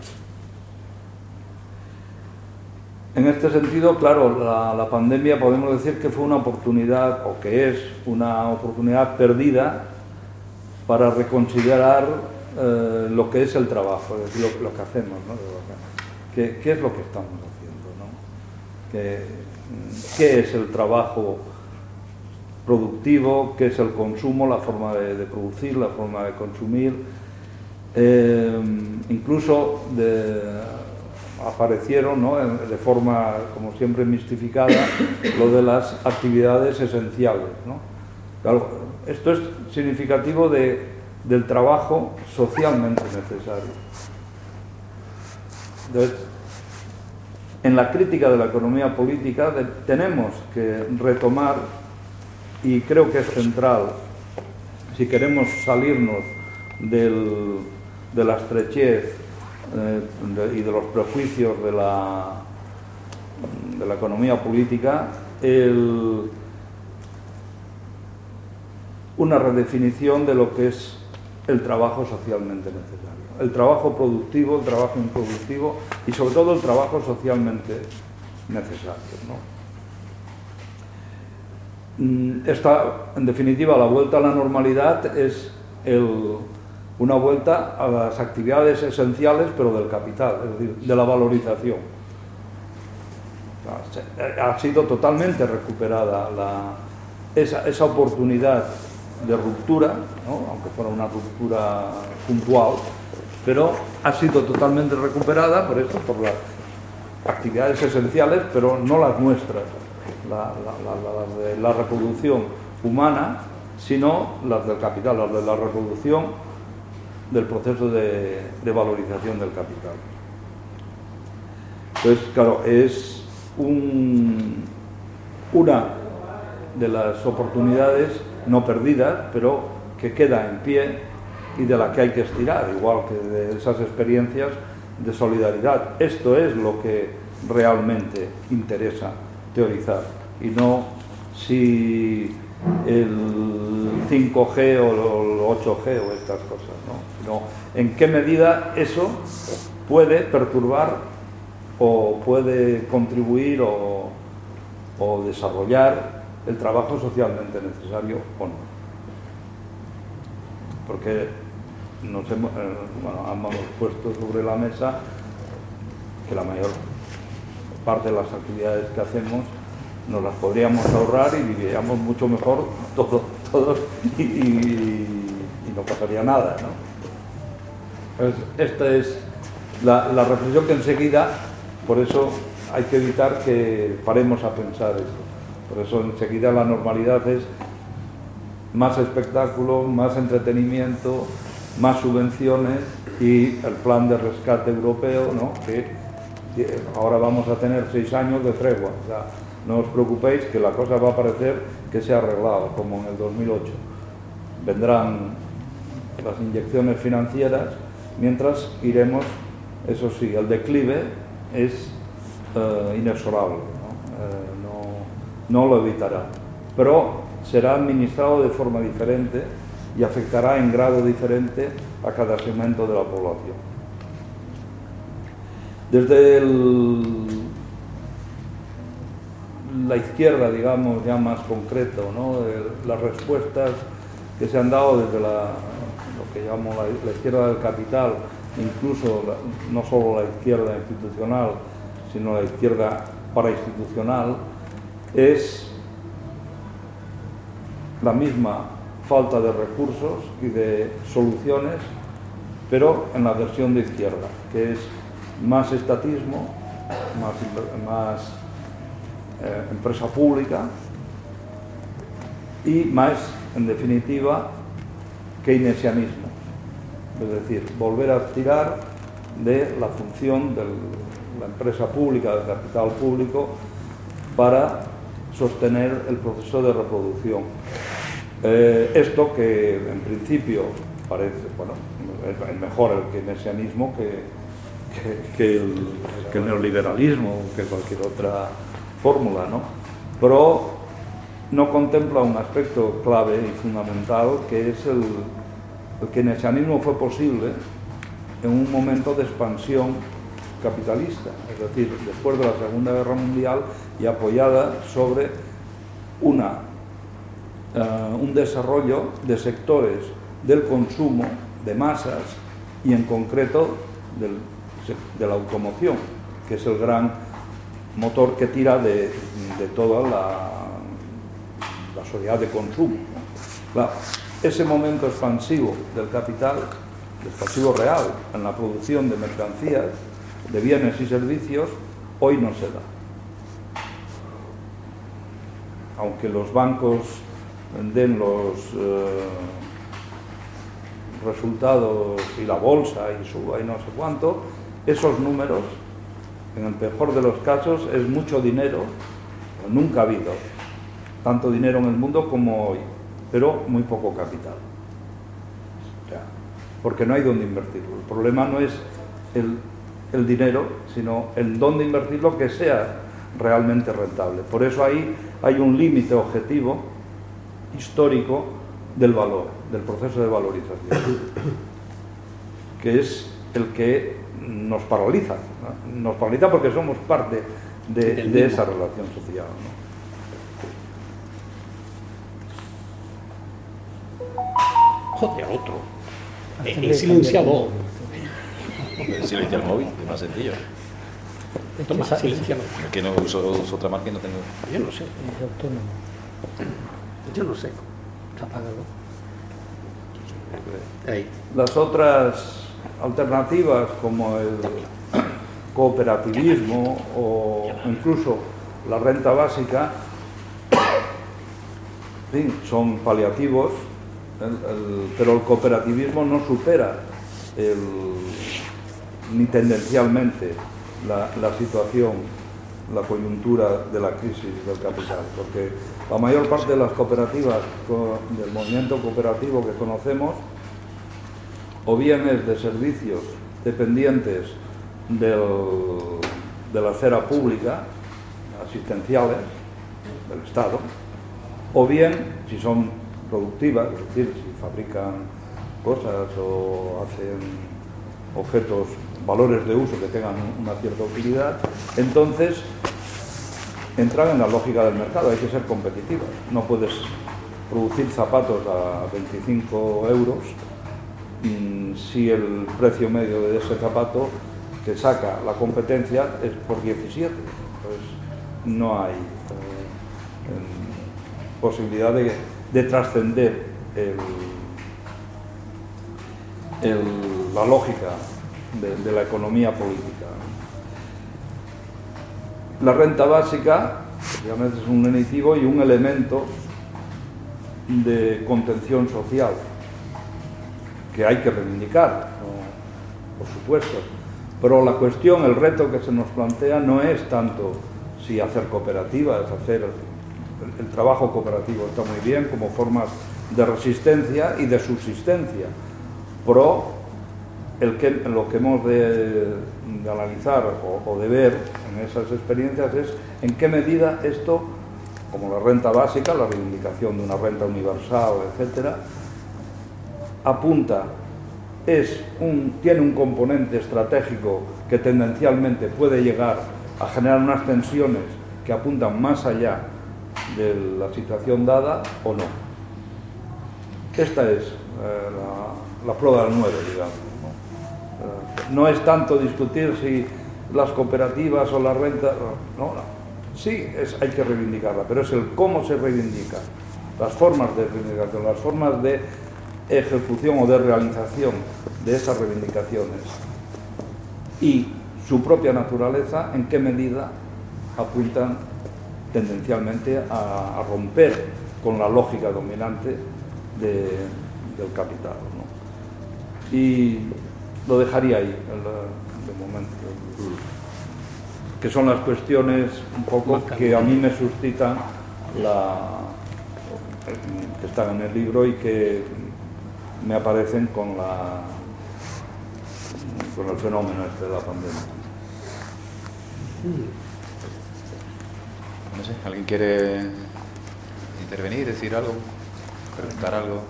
[SPEAKER 2] En este sentido, claro, la, la pandemia podemos decir que fue una oportunidad, o que es una oportunidad perdida para reconsiderar eh, lo que es el trabajo, es decir, lo, lo que hacemos, ¿no? ¿Qué, qué es lo que estamos haciendo, ¿no? ¿Qué, ¿Qué es el trabajo productivo? ¿Qué es el consumo? La forma de, de producir, la forma de consumir. Eh, incluso de, aparecieron, ¿no? de forma, como siempre, mistificada, lo de las actividades esenciales, ¿no? Claro, esto es significativo de, del trabajo socialmente necesario. Entonces, en la crítica de la economía política de, tenemos que retomar, y creo que es central, si queremos salirnos del, de la estrechez eh, de, y de los prejuicios de la, de la economía política, el, una redefinición de lo que es el trabajo socialmente necesario. El trabajo productivo, el trabajo improductivo y sobre todo el trabajo socialmente necesario, ¿no? Esta, en definitiva, la vuelta a la normalidad es el, una vuelta a las actividades esenciales, pero del capital, es decir, de la valorización. Ha sido totalmente recuperada la, esa, esa oportunidad de ruptura, ¿no? Aunque fuera una ruptura puntual, pero ha sido totalmente recuperada por esto, por las actividades esenciales, pero no las nuestras, la, la, la, la de la reproducción humana, sino las del capital, las de la reproducción del proceso de, de valorización del capital. Entonces, claro, es un, una de las oportunidades no perdidas, pero que queda en pie y de la que hay que estirar, igual que de esas experiencias de solidaridad. Esto es lo que realmente interesa teorizar, y no si el cinco G o el ocho G o estas cosas, ¿no? Sino en qué medida eso puede perturbar o puede contribuir o, o desarrollar el trabajo socialmente necesario o no. Porque nos hemos, eh, bueno, hemos puesto sobre la mesa que la mayor parte de las actividades que hacemos nos las podríamos ahorrar y viviríamos mucho mejor todos, todos y, y, y no pasaría nada, ¿no? Pues esta es la, la reflexión que enseguida, por eso hay que evitar que paremos a pensar eso. Por eso enseguida la normalidad es más espectáculo, más entretenimiento, más subvenciones y el plan de rescate europeo, ¿no? Que, que ahora vamos a tener seis años de tregua. O sea, no os preocupéis que la cosa va a parecer que se ha arreglado, como en el dos mil ocho. Vendrán las inyecciones financieras, mientras iremos, eso sí, el declive es eh, inexorable, ¿no? Eh, no, no lo evitará, pero será administrado de forma diferente y afectará en grado diferente a cada segmento de la población. Desde el, la izquierda, digamos, ya más concreto, ¿no? De las respuestas que se han dado desde la, lo que llamo la, la izquierda del capital, incluso la, no solo la izquierda institucional, sino la izquierda parainstitucional, es la misma falta de recursos y de soluciones, pero en la versión de izquierda, que es más estatismo, más, más eh, empresa pública y más, en definitiva, keynesianismo. Es decir, volver a tirar de la función de la empresa pública, del capital público, para sostener el proceso de reproducción. Eh, esto que en principio parece, bueno, es mejor el keynesianismo que, que, que, el, que el neoliberalismo, que cualquier otra fórmula, ¿no? Pero no contempla un aspecto clave y fundamental, que es el, el keynesianismo fue posible en un momento de expansión capitalista, es decir, después de la Segunda Guerra Mundial y apoyada sobre una, uh, un desarrollo de sectores del consumo, de masas y en concreto del, de la automoción, que es el gran motor que tira de, de toda la, la sociedad de consumo, ¿no? Claro, ese momento expansivo del capital, expansivo real en la producción de mercancías, de bienes y servicios, hoy no se da. Aunque los bancos den los eh, resultados y la bolsa y suba y no sé cuánto, esos números, en el mejor de los casos, es mucho dinero. Nunca ha habido tanto dinero en el mundo como hoy, pero muy poco capital. O sea, porque no hay dónde invertirlo. El problema no es el el dinero, sino en dónde invertirlo que sea realmente rentable. Por eso ahí hay un límite objetivo histórico del valor, del proceso de valorización, que es el que nos paraliza, ¿no? Nos paraliza porque somos parte de, de esa relación social,
[SPEAKER 3] ¿no? Joder, otro. He silenciado.
[SPEAKER 1] Silencia el móvil, es más sencillo.
[SPEAKER 3] Toma, silencialo.
[SPEAKER 1] Es que no uso, uso otra marca y no tengo.
[SPEAKER 3] Yo no sé.
[SPEAKER 4] Es autónomo.
[SPEAKER 3] Yo no sé. Apágalo. Ahí.
[SPEAKER 2] Las otras alternativas, como el cooperativismo o incluso la renta básica, en fin, son paliativos, el, el, pero el cooperativismo no supera el, ni tendencialmente la, la situación, la coyuntura de la crisis del capital, porque la mayor parte de las cooperativas del movimiento cooperativo que conocemos o bien es de servicios dependientes del, de la esfera pública, asistenciales del Estado, o bien, si son productivas, es decir, si fabrican cosas o hacen objetos, valores de uso que tengan una cierta utilidad, entonces entran en la lógica del mercado, hay que ser competitivas. No puedes producir zapatos a veinticinco euros si el precio medio de ese zapato que saca la competencia es por diecisiete. Pues no hay eh, posibilidad de, de trascender el, el, la lógica de, de la economía política. La renta básica obviamente es un iniciativo y un elemento de contención social que hay que reivindicar, ¿no? Por supuesto, pero la cuestión, el reto que se nos plantea no es tanto si hacer cooperativas, hacer el, el trabajo cooperativo está muy bien como formas de resistencia y de subsistencia, pero el que, lo que hemos de, de analizar o, o de ver en esas experiencias es en qué medida esto, como la renta básica, la reivindicación de una renta universal, etcétera, apunta, es un, tiene un componente estratégico que tendencialmente puede llegar a generar unas tensiones que apuntan más allá de la situación dada o no. Esta es eh, la, la prueba del nueve, digamos. ¿no? Eh, no es tanto discutir si las cooperativas o la renta, no, no. Sí, es, hay que reivindicarla, pero es el cómo se reivindica, las formas de reivindicación, las formas de ejecución o de realización de esas reivindicaciones y su propia naturaleza, en qué medida apuntan tendencialmente a, a romper con la lógica dominante de, del capital, ¿no? Y lo dejaría ahí el, de momento, que son las cuestiones un poco que a mí me suscitan la, que están en el libro y que me aparecen con la con el fenómeno este de la pandemia.
[SPEAKER 1] No sé, ¿alguien quiere intervenir, decir algo, preguntar algo?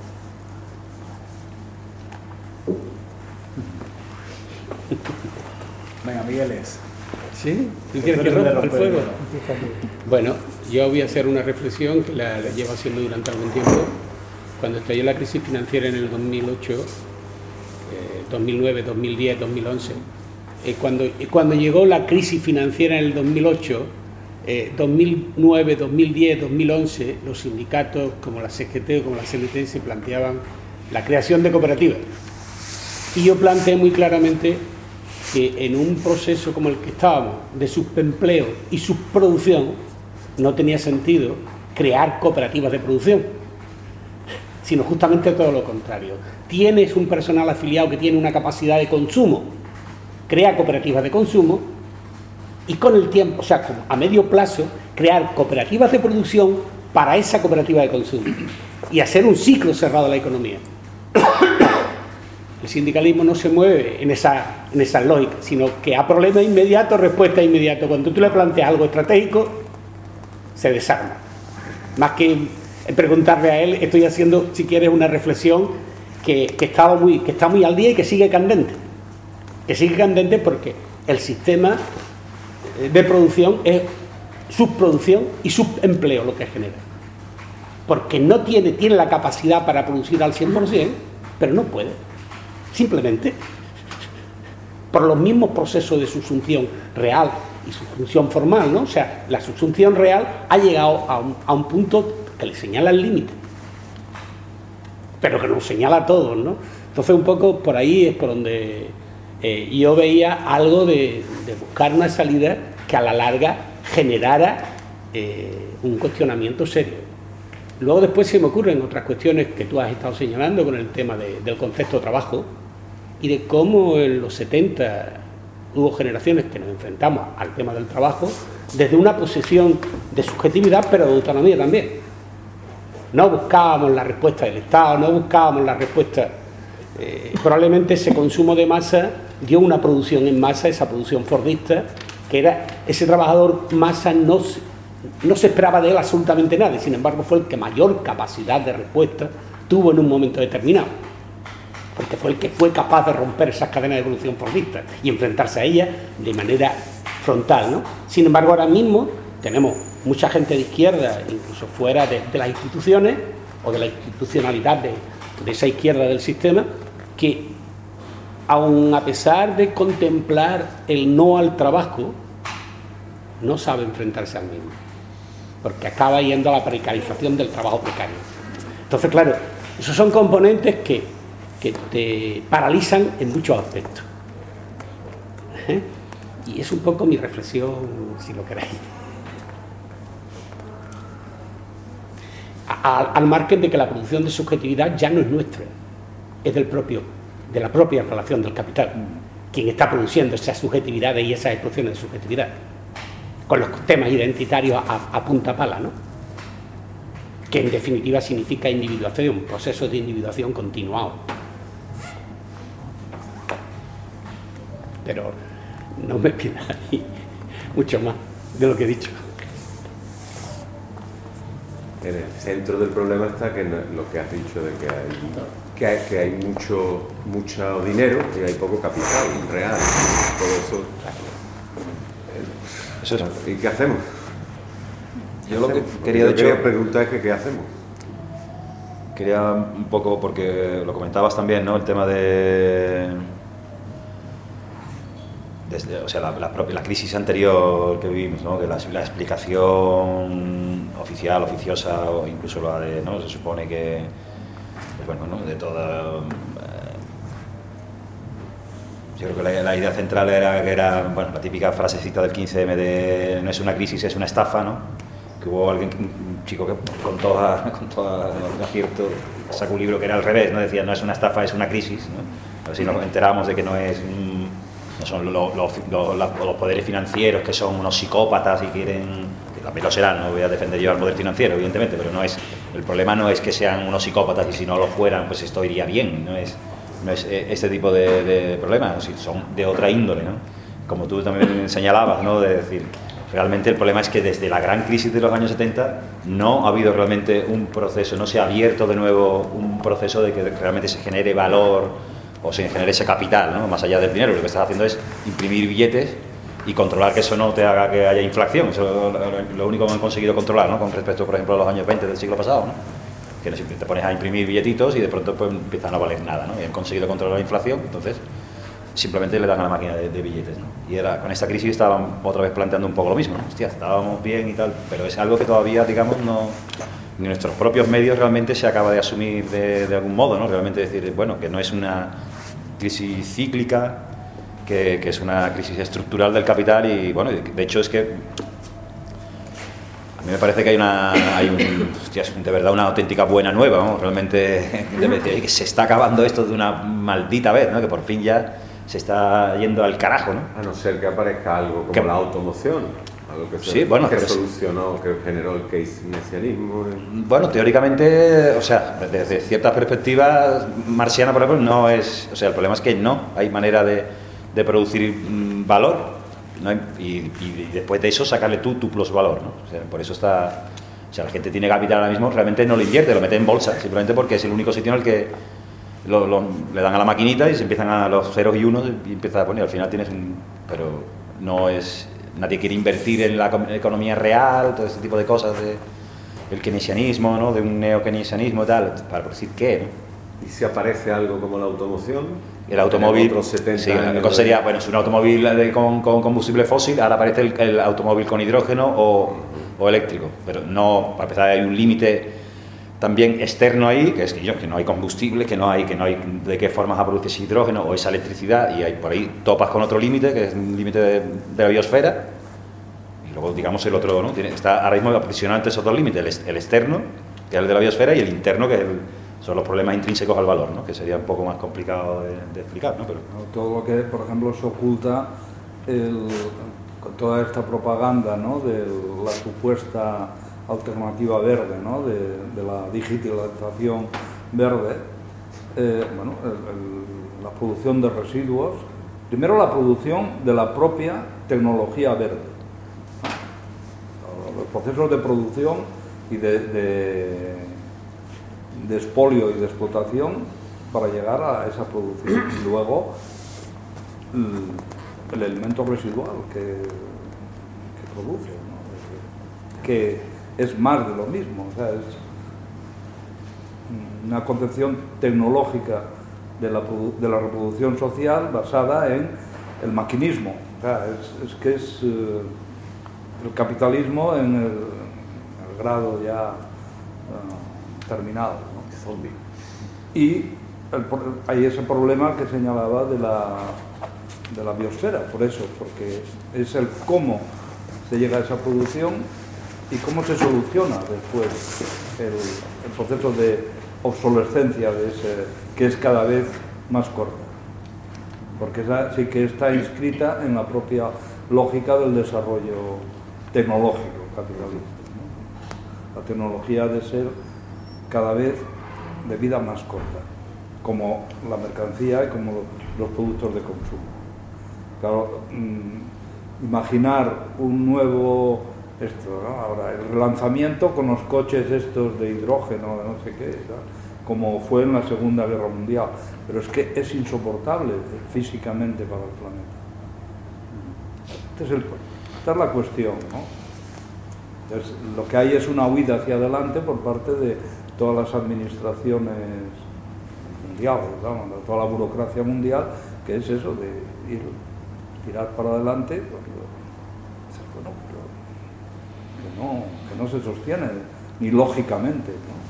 [SPEAKER 4] Venga, Migueles.
[SPEAKER 3] ¿Sí? ¿Tú quieres que rompa el fuego? Bueno, yo voy a hacer una reflexión que la, la llevo haciendo durante algún tiempo. Cuando estalló la crisis financiera en el dos mil ocho, eh, dos mil nueve, dos mil diez, dos mil once, eh, cuando, cuando llegó la crisis financiera en el dos mil ocho, eh, dos mil nueve, dos mil diez, dos mil once, los sindicatos como la C G T o como la C N T se planteaban la creación de cooperativas. Y yo planteé muy claramente que en un proceso como el que estábamos, de subempleo y subproducción, no tenía sentido crear cooperativas de producción, sino justamente todo lo contrario. Tienes un personal afiliado que tiene una capacidad de consumo, crea cooperativas de consumo y con el tiempo, o sea, como a medio plazo, crear cooperativas de producción para esa cooperativa de consumo y hacer un ciclo cerrado de la economía. El sindicalismo no se mueve en esa, en esa lógica, sino que a problema inmediato, respuesta inmediata. Cuando tú le planteas algo estratégico, se desarma. Más que preguntarle a él, estoy haciendo, si quieres, una reflexión que, que, estaba muy, que está muy al día y que sigue candente. Que sigue candente porque el sistema de producción es subproducción y subempleo lo que genera. Porque no tiene, tiene la capacidad para producir al cien por ciento, pero no puede. Simplemente por los mismos procesos de subsunción real y subsunción formal, ¿no? O sea, la subsunción real ha llegado a un, a un punto que le señala el límite, pero que nos señala a todos, ¿no? Entonces un poco por ahí es por donde eh, yo veía algo de, de buscar una salida que a la larga generara eh, un cuestionamiento serio. Luego después se me ocurren otras cuestiones que tú has estado señalando con el tema de, del concepto de trabajo y de cómo en los setenta hubo generaciones que nos enfrentamos al tema del trabajo desde una posición de subjetividad pero de autonomía también. No buscábamos la respuesta del Estado, no buscábamos la respuesta... Eh, probablemente ese consumo de masa dio una producción en masa, esa producción fordista, que era ese trabajador masa no, no se esperaba de él absolutamente nada, y sin embargo fue el que mayor capacidad de respuesta tuvo en un momento determinado, porque fue el que fue capaz de romper esas cadenas de producción fordistas y enfrentarse a ellas de manera frontal, ¿no? Sin embargo, ahora mismo tenemos mucha gente de izquierda, incluso fuera de, de las instituciones o de la institucionalidad de, de esa izquierda del sistema, que aun a pesar de contemplar el no al trabajo, no sabe enfrentarse al mismo, porque acaba yendo a la precarización del trabajo precario. Entonces, claro, esos son componentes que, que te paralizan en muchos aspectos. ¿Eh? Y es un poco mi reflexión, si lo queréis. A, al margen de que la producción de subjetividad ya no es nuestra, es del propio, de la propia relación del capital, quien está produciendo esas subjetividades y esas explosiones de subjetividad, con los temas identitarios a, a punta pala, ¿no? Que en definitiva significa individuación, procesos de individuación continuado. Pero no me pidas mucho más de lo que he dicho.
[SPEAKER 4] En el centro del problema está que no, lo que has dicho de que hay, que hay, que hay mucho, mucho dinero y hay poco capital real. Todo eso.
[SPEAKER 1] Eso es.
[SPEAKER 4] ¿Y qué hacemos?
[SPEAKER 1] Yo lo que
[SPEAKER 4] hacemos?
[SPEAKER 1] quería,
[SPEAKER 4] Yo
[SPEAKER 1] de hecho,
[SPEAKER 4] quería preguntar es que qué hacemos.
[SPEAKER 1] Quería un poco, porque lo comentabas también, ¿no? El tema de... Desde, o sea, la, la, propia, la crisis anterior que vivimos, ¿no? Que la, la explicación oficial, oficiosa, o incluso la de, ¿no? Se supone que, pues bueno, ¿no? De toda... Eh, yo creo que la, la idea central era que era, bueno, la típica frasecita del quince eme de no es una crisis, es una estafa, ¿no? Que hubo alguien, un chico que con toda, con toda un acierto sacó un libro que era al revés, ¿no? Decía, no es una estafa, es una crisis, ¿no? A ver si nos enteramos de que no es... Mm, no son los, los, los, los poderes financieros que son unos psicópatas y quieren, que también lo serán, no voy a defender yo al poder financiero evidentemente, pero no es, el problema no es que sean unos psicópatas y si no lo fueran pues esto iría bien, no es, no es este tipo de, de problemas, son de otra índole, ¿no? Como tú también señalabas, ¿no? De decir, realmente el problema es que desde la gran crisis de los años setenta no ha habido realmente un proceso, no se ha abierto de nuevo un proceso de que realmente se genere valor o se genere ese capital, ¿no? Más allá del dinero. Lo que estás haciendo es imprimir billetes y controlar que eso no te haga que haya inflación. Eso es lo único que han conseguido controlar, ¿no? Con respecto, por ejemplo, a los años veinte del siglo pasado, ¿no? Que te pones a imprimir billetitos y de pronto pues, empiezan a valer nada, ¿no? Y han conseguido controlar la inflación, entonces simplemente le dan a la máquina de, de billetes, ¿no? Y era, con esta crisis estaban otra vez planteando un poco lo mismo, ¿no? Hostia, estábamos bien y tal, pero es algo que todavía, digamos, no... ni nuestros propios medios realmente se acaba de asumir de, de algún modo, ¿no? Realmente decir, bueno, que no es una crisis cíclica, que, que es una crisis estructural del capital y, bueno, de hecho es que a mí me parece que hay una, hay un, hostia, de verdad una auténtica buena nueva, ¿no? Realmente que se está acabando esto de una maldita vez, ¿no? Que por fin ya se está yendo al carajo, ¿no?
[SPEAKER 4] A no ser que aparezca algo como
[SPEAKER 1] ¿Qué?
[SPEAKER 4] La automoción. Algo que, se,
[SPEAKER 1] sí, bueno,
[SPEAKER 4] que
[SPEAKER 1] pero
[SPEAKER 4] solucionó, que generó el keynesianismo.
[SPEAKER 1] Bueno, teóricamente, o sea, desde ciertas perspectivas, marxiana, por ejemplo, no es... O sea, el problema es que no hay manera de, de producir mmm, valor, ¿no? y, y después de eso sacarle tú tu plusvalor, ¿no? O sea, por eso está... O sea, la gente tiene capital ahora mismo, realmente no lo invierte, lo mete en bolsa, simplemente porque es el único sitio en el que lo, lo, le dan a la maquinita y se empiezan a los ceros y unos y empieza a poner, al final tienes un... Pero no es... Nadie quiere invertir en la economía real, todo ese tipo de cosas, de el keynesianismo, ¿no? De un neokeynesianismo y tal, para decir qué, ¿no?
[SPEAKER 4] ¿Y si aparece algo como la automoción?
[SPEAKER 1] El automóvil, sí, la cosa sería,
[SPEAKER 4] de...
[SPEAKER 1] bueno, es un automóvil de, con, con combustible fósil, ahora aparece el, el automóvil con hidrógeno o, o eléctrico, pero no, para empezar hay un límite también externo ahí, que es que, yo, que no hay combustible, que no hay, que no hay de qué forma a producir hidrógeno o esa electricidad, y hay por ahí topas con otro límite, que es un límite de, de la biosfera, y luego digamos el otro, ¿no? Tiene, está ahora mismo aprisionado entre esos dos límites, el, el externo, que es el de la biosfera, y el interno, que es el, son los problemas intrínsecos al valor, ¿no? Que sería un poco más complicado de, de explicar, ¿no? Pero...
[SPEAKER 2] todo lo que, por ejemplo, se oculta el, con toda esta propaganda, ¿no? De la supuesta alternativa verde, ¿no? de, de la digitalización verde, eh, bueno, el, el, la producción de residuos, primero la producción de la propia tecnología verde, ¿no? Los procesos de producción y de, de, de expolio y de explotación para llegar a esa producción, y luego el, el elemento residual que, que produce, ¿no? que es más de lo mismo, o sea, es una concepción tecnológica de la, de la reproducción social basada en el maquinismo, o sea, es, es que es eh, el capitalismo en el, en el grado ya uh, terminado, ¿no? Zombie. Y el, hay ese problema que señalaba de la, de la biosfera, por eso, porque es el cómo se llega a esa producción y cómo se soluciona después el, el proceso de obsolescencia de ese, que es cada vez más corta, porque esa sí que está inscrita en la propia lógica del desarrollo tecnológico capitalista, ¿no? La tecnología ha de ser cada vez de vida más corta, como la mercancía y como los productos de consumo. Claro, mmm, imaginar un nuevo esto, ¿no? Ahora, el relanzamiento con los coches estos de hidrógeno, de no sé qué, ¿no? Como fue en la Segunda Guerra Mundial, pero es que es insoportable físicamente para el planeta. Este es el, esta es la cuestión, ¿no? Entonces, lo que hay es una huida hacia adelante por parte de todas las administraciones mundiales, ¿no? De toda la burocracia mundial, que es eso, de ir, tirar para adelante, cuando, bueno, que no, que no se sostiene, ni lógicamente, ¿no?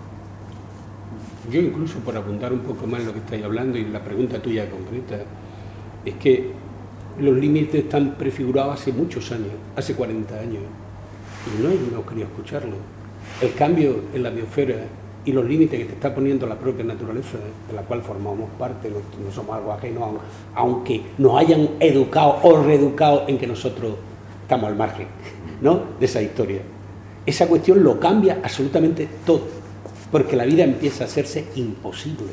[SPEAKER 3] Yo incluso, por abundar un poco más en lo que estáis hablando y la pregunta tuya concreta, es que los límites están prefigurados hace muchos años, hace cuarenta años, y no hemos querido escucharlo. El cambio en la biosfera y los límites que te está poniendo la propia naturaleza, de la cual formamos parte, no, no somos algo ajeno, aunque nos hayan educado o reeducado en que nosotros estamos al margen, ¿no?, de esa historia. Esa cuestión lo cambia absolutamente todo, porque la vida empieza a hacerse imposible.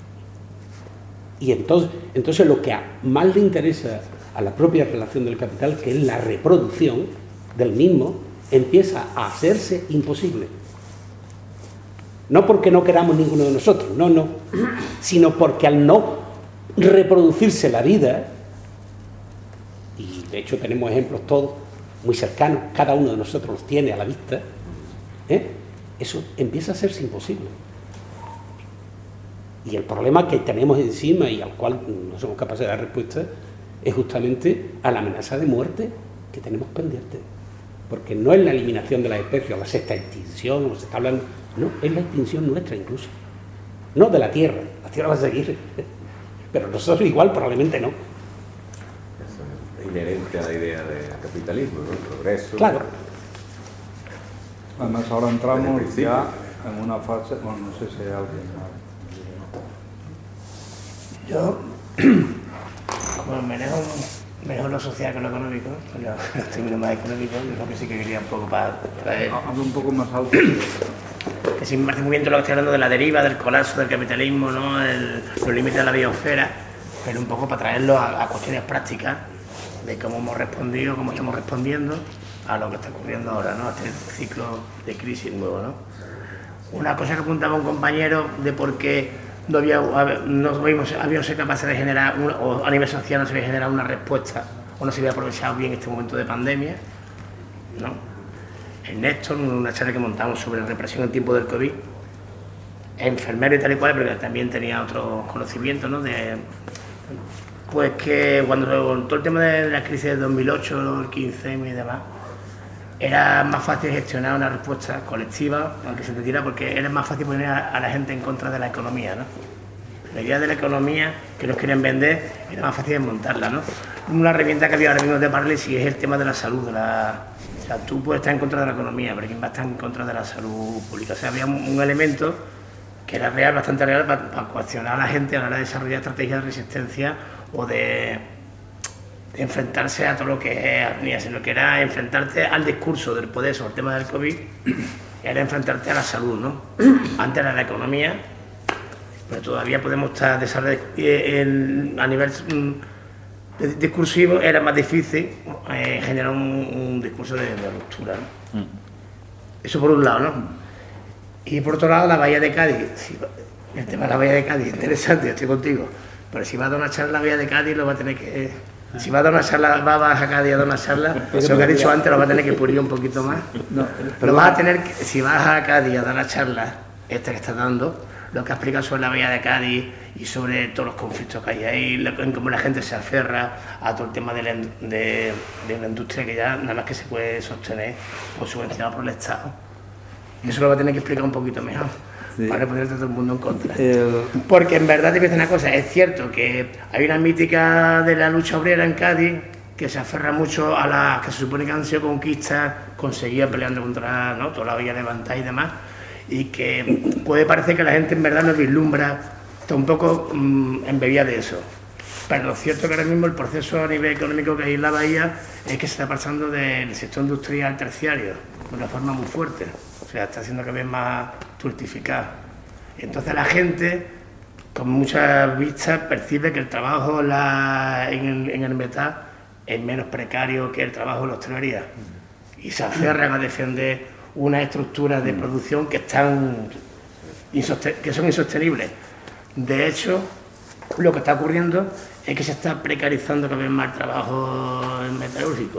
[SPEAKER 3] Y entonces, entonces lo que más le interesa a la propia relación del capital, que es la reproducción del mismo, empieza a hacerse imposible. No porque no queramos ninguno de nosotros, no, no, sino porque al no reproducirse la vida, y de hecho tenemos ejemplos todos muy cercanos, cada uno de nosotros los tiene a la vista, ¿eh? Eso empieza a hacerse imposible. Y el problema que tenemos encima y al cual no somos capaces de dar respuesta es justamente a la amenaza de muerte que tenemos pendiente. Porque no es la eliminación de las especies, la sexta extinción, o se está hablando, no, es la extinción nuestra incluso. No de la Tierra, la Tierra va a seguir, pero nosotros igual probablemente no.
[SPEAKER 4] Eso es inherente a la idea del capitalismo, ¿no? El progreso.
[SPEAKER 3] Claro.
[SPEAKER 2] Además ahora entramos ya en una fase, bueno, no sé si hay alguien más.
[SPEAKER 5] Yo, como manejo mejor lo social que lo económico, yo los términos más económicos, es lo que sí que quería un poco para traer.
[SPEAKER 2] Habla un poco más alto.
[SPEAKER 5] Que sí me parece muy bien todo lo que estoy hablando de la deriva, del colapso del capitalismo, ¿no? El, los límites de la biosfera, pero un poco para traerlo a, a cuestiones prácticas de cómo hemos respondido, cómo estamos respondiendo a lo que está ocurriendo ahora, ¿no? Este ciclo de crisis nuevo, ¿no? Una cosa que apuntaba un compañero de por qué no, había, no habíamos, habíamos sido capaces de generar, una, o a nivel social no se había generado una respuesta, o no se había aprovechado bien este momento de pandemia, ¿no? En Néstor, una charla que montamos sobre la represión en tiempo del COVID, enfermero y tal y cual, pero que también tenía otros conocimientos, ¿no? De, pues que cuando todo el tema de la crisis de dos mil ocho, el quince y demás, era más fácil gestionar una respuesta colectiva, aunque se entendiera, porque era más fácil poner a, a la gente en contra de la economía, ¿no? La idea de la economía que nos quieren vender era más fácil desmontarla, ¿no? Una herramienta que había ahora mismo de parálisis es el tema de la salud, de la... O sea, tú puedes estar en contra de la economía, pero ¿quién va a estar en contra de la salud pública? O sea, había un, un elemento que era real, bastante real, para, para coaccionar a la gente a la hora de desarrollar estrategias de resistencia o de, de enfrentarse a todo lo que es avenida, sino que era enfrentarte al discurso del poder sobre el tema del COVID, era enfrentarte a la salud, ¿no? Antes era la economía, pero todavía podemos estar desarrollando a nivel discursivo, era más difícil eh, generar un, un discurso de, de ruptura, ¿no? Mm. Eso por un lado, ¿no? Y por otro lado, la Bahía de Cádiz. Si, el tema de la Bahía de Cádiz es interesante, estoy contigo, pero si va a dar una charla a la Bahía de Cádiz, lo va a tener que... Si va a dar una charla, va a bajar a Cádiz a dar una charla, eso que he dicho antes lo va a tener que pulir un poquito más. No, lo vas a tener que, si vas a Cádiz a dar la charla, esta que estás dando, lo que ha explicado sobre la Bahía de Cádiz y sobre todos los conflictos que hay ahí, en cómo la gente se aferra a todo el tema de la, de, de la industria que ya nada más que se puede sostener por subvencionado por el Estado. Eso lo va a tener que explicar un poquito mejor, sí, para ponerte todo el mundo en contra. El... Porque en verdad te voy a decir una cosa, es cierto que hay una mítica de la lucha obrera en Cádiz que se aferra mucho a las que se supone que han sido conquistas conseguidas peleando contra, ¿no?, toda la Villa Levantada y demás, y que puede parecer que la gente en verdad no vislumbra, está un poco mmm, embebida de eso. Pero lo cierto es que ahora mismo el proceso a nivel económico que hay en la bahía es que se está pasando del sector industrial al terciario de una forma muy fuerte, o sea, está siendo cada vez más turtificado. Entonces la gente, con muchas vistas, percibe que el trabajo en, la, en, el, en el metal es menos precario que el trabajo en la hostelería y se aferran a defender unas estructuras de producción que están que son insostenibles. De hecho, lo que está ocurriendo es que se está precarizando cada vez más el trabajo metalúrgico.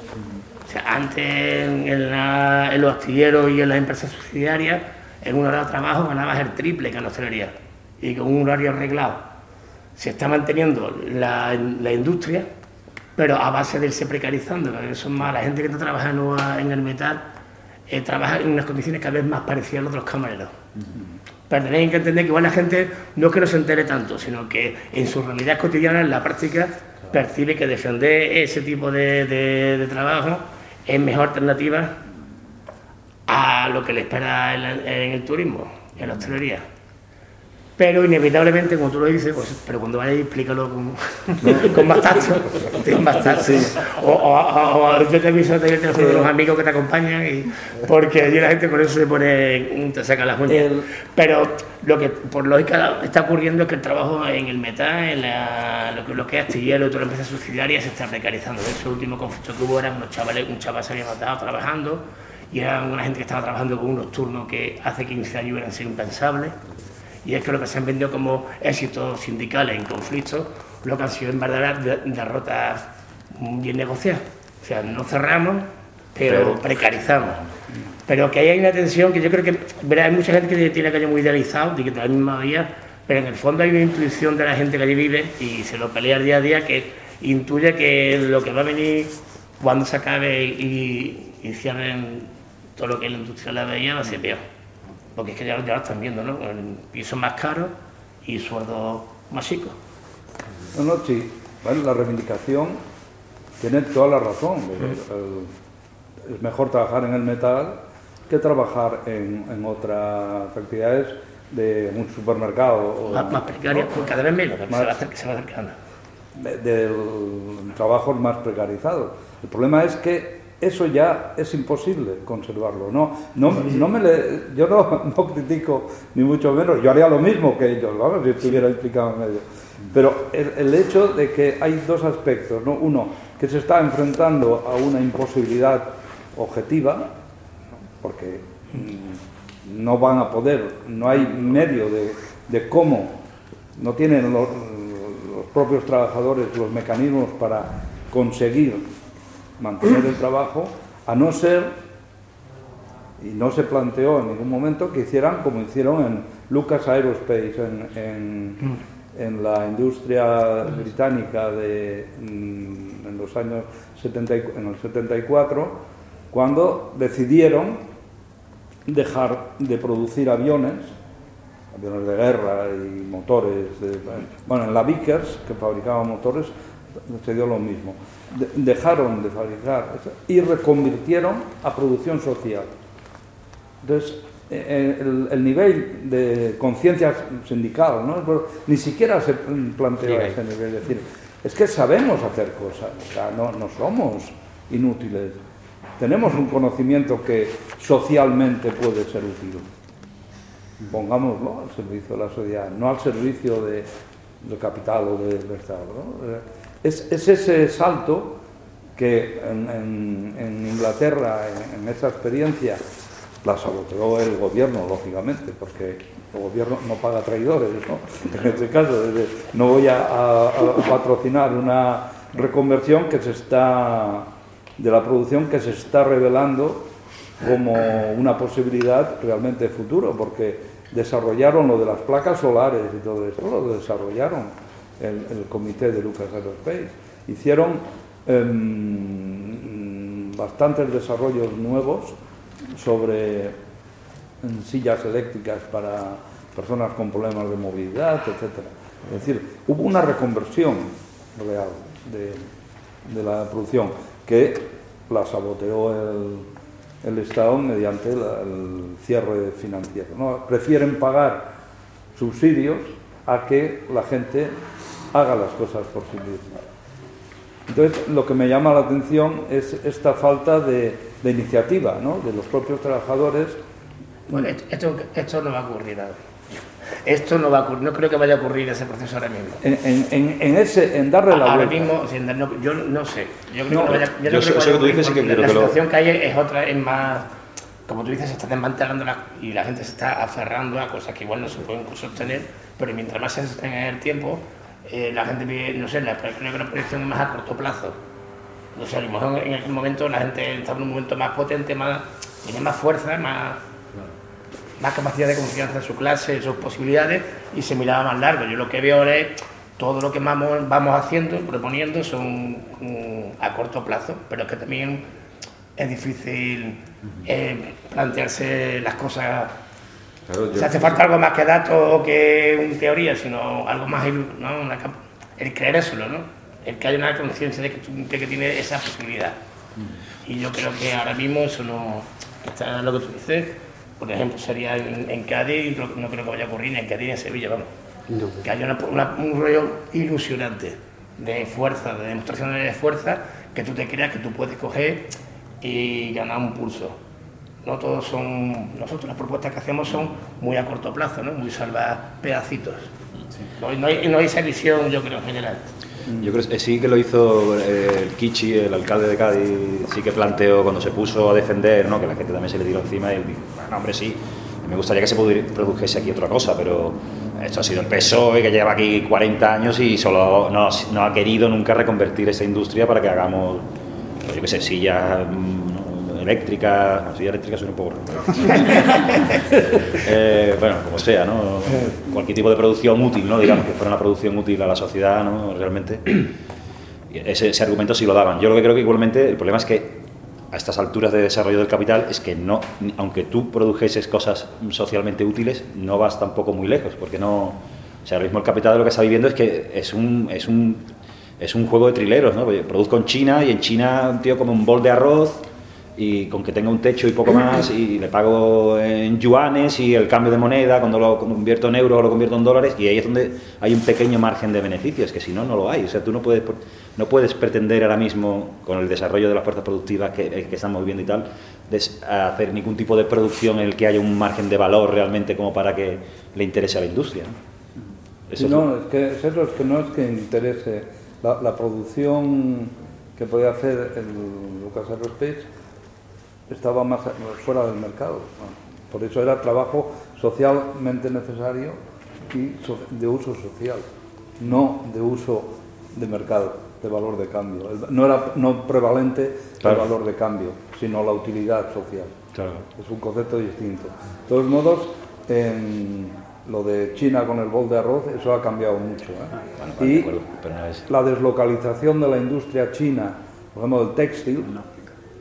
[SPEAKER 5] O sea, antes en, la, en los astilleros y en las empresas subsidiarias, en una hora de trabajo ganabas el triple que en la hostelería y con un horario arreglado. Se está manteniendo la, la industria, pero a base de irse precarizando, que son más la gente que está trabajando en el metal, eh, trabaja en unas condiciones cada vez más parecidas a los otros camareros. Pero tenéis que entender que igual la gente no es que no se entere tanto, sino que en su realidad cotidiana, en la práctica, percibe que defender ese tipo de, de, de trabajo es mejor alternativa a lo que le espera en, en el turismo, en la hostelería. Pero inevitablemente, como tú lo dices, pues, pero cuando vayas explícalo con, con más tacto, con más tacto. Sí. O, o, o, o yo te aviso el teléfono de los amigos que te acompañan, y, porque allí la gente con eso se pone, te saca las uñas. El... Pero lo que por lógica está ocurriendo es que el trabajo en el metal, en la, lo, que, lo que es astillero y toda la empresa subsidiaria se está precarizando. De hecho, el último conflicto que hubo eran unos chavales, un chaval se había matado trabajando y era una gente que estaba trabajando con unos turnos que hace quince años hubieran sido impensables. Y es que lo que se han vendido como éxitos sindicales en conflictos, lo que han sido en verdad derrotas bien negociadas. O sea, no cerramos, pero, pero precarizamos. Pero que ahí hay una tensión que yo creo que, verá, hay mucha gente que tiene aquello muy idealizado, y que de la misma vía, pero en el fondo hay una intuición de la gente que allí vive y se lo pelea día a día, que intuye que lo que va a venir cuando se acabe y, y cierren todo lo que es la industria de la bahía va a ser peor. Porque es que ya, ya lo están viendo, ¿no? El piso más caro y sueldos más chicos.
[SPEAKER 2] No, no, sí. Bueno, la reivindicación tiene toda la razón. El, el, es mejor trabajar en el metal que trabajar en, en otras actividades de un supermercado. O
[SPEAKER 5] más, más precarias, pues cada vez menos, más, se, va acer, se va acercando.
[SPEAKER 2] De, del trabajo más precarizado. El problema es que eso ya es imposible conservarlo. No, no, no me le, yo no, no critico ni mucho menos. Yo haría lo mismo que ellos, ¿vale? Si estuviera implicado en ello. Pero el, el hecho de que hay dos aspectos, ¿no? Uno, que se está enfrentando a una imposibilidad objetiva, porque mmm, no van a poder, no hay medio de, de cómo, no tienen los, los propios trabajadores los mecanismos para conseguir mantener el trabajo, a no ser, y no se planteó en ningún momento, que hicieran como hicieron en Lucas Aerospace, en, en, en la industria británica de, en los años setenta, en el setenta y cuatro, cuando decidieron dejar de producir aviones, aviones de guerra y motores. De, bueno, en la Vickers, que fabricaba motores, se dio lo mismo. De, dejaron de fabricar y reconvirtieron a producción social. Entonces, el, el nivel de conciencia sindical, ¿no? Ni siquiera se plantea ese nivel. Es decir, es que sabemos hacer cosas, o sea, no, no somos inútiles. Tenemos un conocimiento que socialmente puede ser útil. Pongámoslo al servicio de la sociedad, no al servicio de, del capital o del Estado, ¿no? Es, es ese salto que en, en, en Inglaterra, en, en esa experiencia, la saboteó el gobierno, lógicamente, porque el gobierno no paga traidores, ¿no? En este caso, no voy a, a, a patrocinar una reconversión que se está, de la producción que se está revelando como una posibilidad realmente de futuro, porque desarrollaron lo de las placas solares y todo esto, lo desarrollaron el, el comité de Lucas Aerospace. Hicieron eh, bastantes desarrollos nuevos sobre sillas eléctricas para personas con problemas de movilidad, etcétera. Es decir, hubo una reconversión real de, de la producción que la saboteó el, el Estado mediante la, el cierre financiero, ¿no? Prefieren pagar subsidios a que la gente haga las cosas por sí misma. Entonces, lo que me llama la atención es esta falta de, de iniciativa, ¿no? De los propios trabajadores.
[SPEAKER 5] Bueno, esto, esto no va a ocurrir ahora. Esto no va a ocurrir, no creo que vaya a ocurrir ese proceso ahora mismo.
[SPEAKER 2] En, en, en, ese, en darle la
[SPEAKER 5] ahora
[SPEAKER 2] vuelta.
[SPEAKER 5] mismo, o sea, no, yo no sé. Yo creo
[SPEAKER 2] no,
[SPEAKER 5] que no vaya, yo
[SPEAKER 1] yo
[SPEAKER 5] no
[SPEAKER 1] sé,
[SPEAKER 5] creo
[SPEAKER 1] sé que tú dices que
[SPEAKER 5] la,
[SPEAKER 1] creo
[SPEAKER 5] la
[SPEAKER 1] que lo...
[SPEAKER 5] situación que hay es otra, es más, como tú dices, se está desmantelando la, y la gente se está aferrando a cosas que igual no se pueden sostener, pero mientras más se sostenga en el tiempo, eh, la gente vive, no sé, la, creo que la proyección es más a corto plazo. No sé, a lo mejor en aquel momento la gente está en un momento más potente, más, tiene más fuerza, más, más capacidad de confianza en su clase, en sus posibilidades, y se miraba más largo. Yo lo que veo ahora es todo lo que vamos, vamos haciendo, proponiendo, son um, a corto plazo, pero es que también es difícil eh, plantearse las cosas. Claro, yo... Se hace falta algo más que datos o que una teoría, sino algo más, ¿no? Una, el creérselo, ¿no? El que haya una conciencia de que, de que tiene esa posibilidad. Y yo creo que ahora mismo eso no está lo que tú dices. Por ejemplo, sería en, en Cádiz, no creo que vaya a ocurrir ni en Cádiz ni en Sevilla, vamos. No. Que haya una, una, un rollo ilusionante de fuerza, de demostración de fuerza, que tú te creas que tú puedes coger y ganar un pulso. No todos son, nosotros las propuestas que hacemos son muy a corto plazo, ¿no? Muy salvar pedacitos. Sí. No, no, hay, no hay esa visión, yo creo, en general.
[SPEAKER 1] Yo creo que sí que lo hizo eh, el Kichi, el alcalde de Cádiz, sí que planteó cuando se puso a defender, ¿no? Que la gente también se le tiró encima y él dijo, bueno, hombre, sí, me gustaría que se produjese aquí otra cosa, pero esto ha sido el P S O E que lleva aquí cuarenta años y solo no, no ha querido nunca reconvertir esa industria para que hagamos, pues yo qué sé, sillas ¿no? eléctricas, no, sillas eléctricas son un poco eh, bueno, como sea, ¿no? Cualquier tipo de producción útil, ¿no? Digamos que fuera una producción útil a la sociedad, ¿no? Realmente ese, ese argumento sí lo daban. Yo lo que creo que igualmente el problema es que a estas alturas de desarrollo del capital es que no, aunque tú produjeses cosas socialmente útiles, no vas tampoco muy lejos, porque no, o sea, ahora mismo el capital lo que está viviendo es que es un, es un, es un juego de trileros, ¿no? Produzco en China y en China un tío come un bol de arroz y con que tenga un techo y poco más y le pago en yuanes y el cambio de moneda, cuando lo convierto en euros o lo convierto en dólares, y ahí es donde hay un pequeño margen de beneficios, que si no, no lo hay. O sea, tú no puedes, no puedes pretender ahora mismo, con el desarrollo de las fuerzas productivas que, que estamos viviendo y tal, des, hacer ningún tipo de producción en el que haya un margen de valor realmente como para que le interese a la industria, ¿no?
[SPEAKER 2] Eso no, es que, es eso, es que no es que interese la, la producción que podía hacer el Lucas Aerospace estaba más fuera del mercado. Por eso era trabajo socialmente necesario y de uso social, no de uso de mercado, de valor de cambio. No era no prevalente claro. el valor de cambio, sino la utilidad social.
[SPEAKER 1] Claro.
[SPEAKER 2] Es un concepto distinto. De todos modos, en lo de China con el bol de arroz, eso ha cambiado mucho, ¿eh?
[SPEAKER 1] Ah, bueno, vale,
[SPEAKER 2] y
[SPEAKER 1] de acuerdo, pero no es...
[SPEAKER 2] la deslocalización de la industria china, por ejemplo, del textil, no.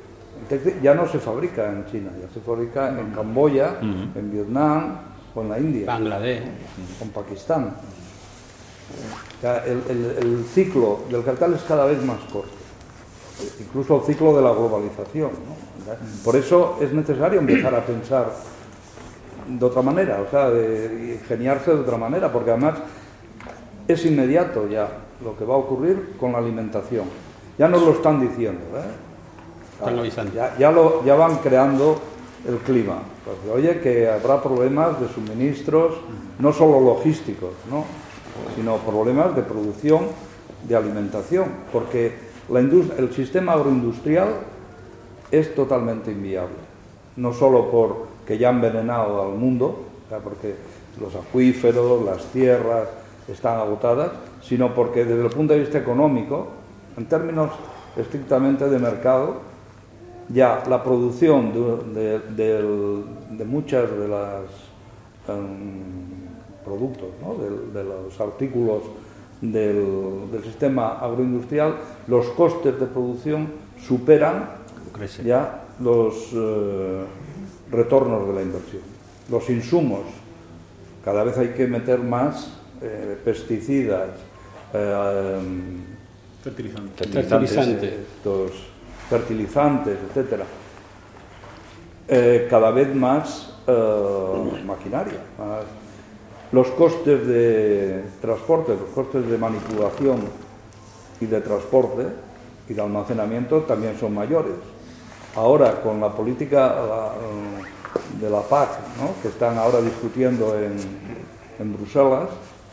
[SPEAKER 2] ya no se fabrica en China, ya se fabrica en Camboya, uh-huh. en Vietnam o en la India.
[SPEAKER 3] Bangladesh.
[SPEAKER 2] O en Pakistán. O sea, el, el, el ciclo del capital es cada vez más corto. Incluso el ciclo de la globalización, ¿no? Por eso es necesario empezar a pensar de otra manera, o sea, de ingeniarse de otra manera, porque además es inmediato ya lo que va a ocurrir con la alimentación. Ya nos lo están diciendo, ¿eh?
[SPEAKER 3] Están avisando.
[SPEAKER 2] Ya, ya, lo, ya van creando el clima. Pues, oye, que habrá problemas de suministros, no solo logísticos, ¿no? Sino problemas de producción, de alimentación, porque la industria, el sistema agroindustrial es totalmente inviable, no solo porque ya han envenenado al mundo, o sea, porque los acuíferos, las tierras están agotadas, sino porque desde el punto de vista económico, en términos estrictamente de mercado, ya la producción de, de, de, de muchas de las um, productos, ¿no? de, de los artículos del, del sistema agroindustrial, los costes de producción superan Crece. ya los eh, retornos de la inversión. Los insumos, cada vez hay que meter más eh, pesticidas, eh,
[SPEAKER 3] fertilizantes,
[SPEAKER 2] fertilizantes, estos fertilizantes, etcétera. Eh, cada vez más eh, maquinaria. Más, los costes de transporte, los costes de manipulación y de transporte y de almacenamiento también son mayores. Ahora, con la política la, de la P A C, ¿no? que están ahora discutiendo en, en Bruselas,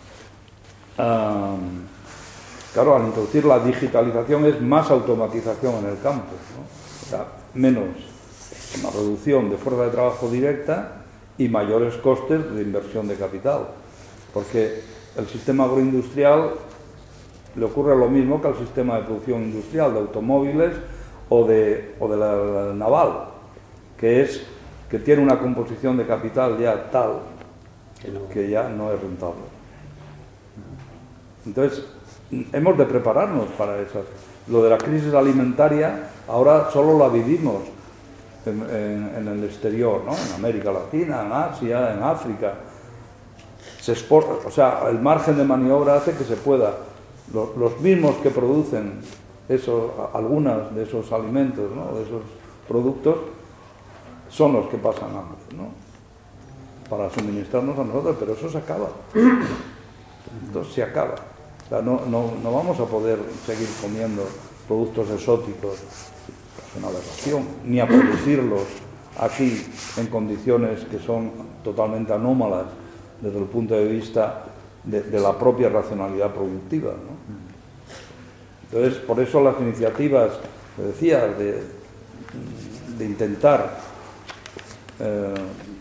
[SPEAKER 2] um, claro, al introducir la digitalización es más automatización en el campo, ¿no? O sea, menos, una reducción de fuerza de trabajo directa y mayores costes de inversión de capital, porque el sistema agroindustrial le ocurre lo mismo que al sistema de producción industrial de automóviles o de, o de la, la naval, que es que tiene una composición de capital ya tal que ya no es rentable. Entonces, hemos de prepararnos para eso. Lo de la crisis alimentaria ahora solo la vivimos en, en, en el exterior, ¿no? En América Latina, en Asia, en África. Se exporta, o sea, el margen de maniobra hace que se pueda. Los, los mismos que producen eso, algunas de esos alimentos, ¿no? De esos productos, son los que pasan hambre, ¿no? Para suministrarnos a nosotros, pero eso se acaba. Entonces se acaba. O sea, no, no, no vamos a poder seguir comiendo productos exóticos, es una aberración, ni a producirlos aquí en condiciones que son totalmente anómalas desde el punto de vista de, de la propia racionalidad productiva, ¿no? Entonces, por eso las iniciativas, que decía, de, de intentar eh,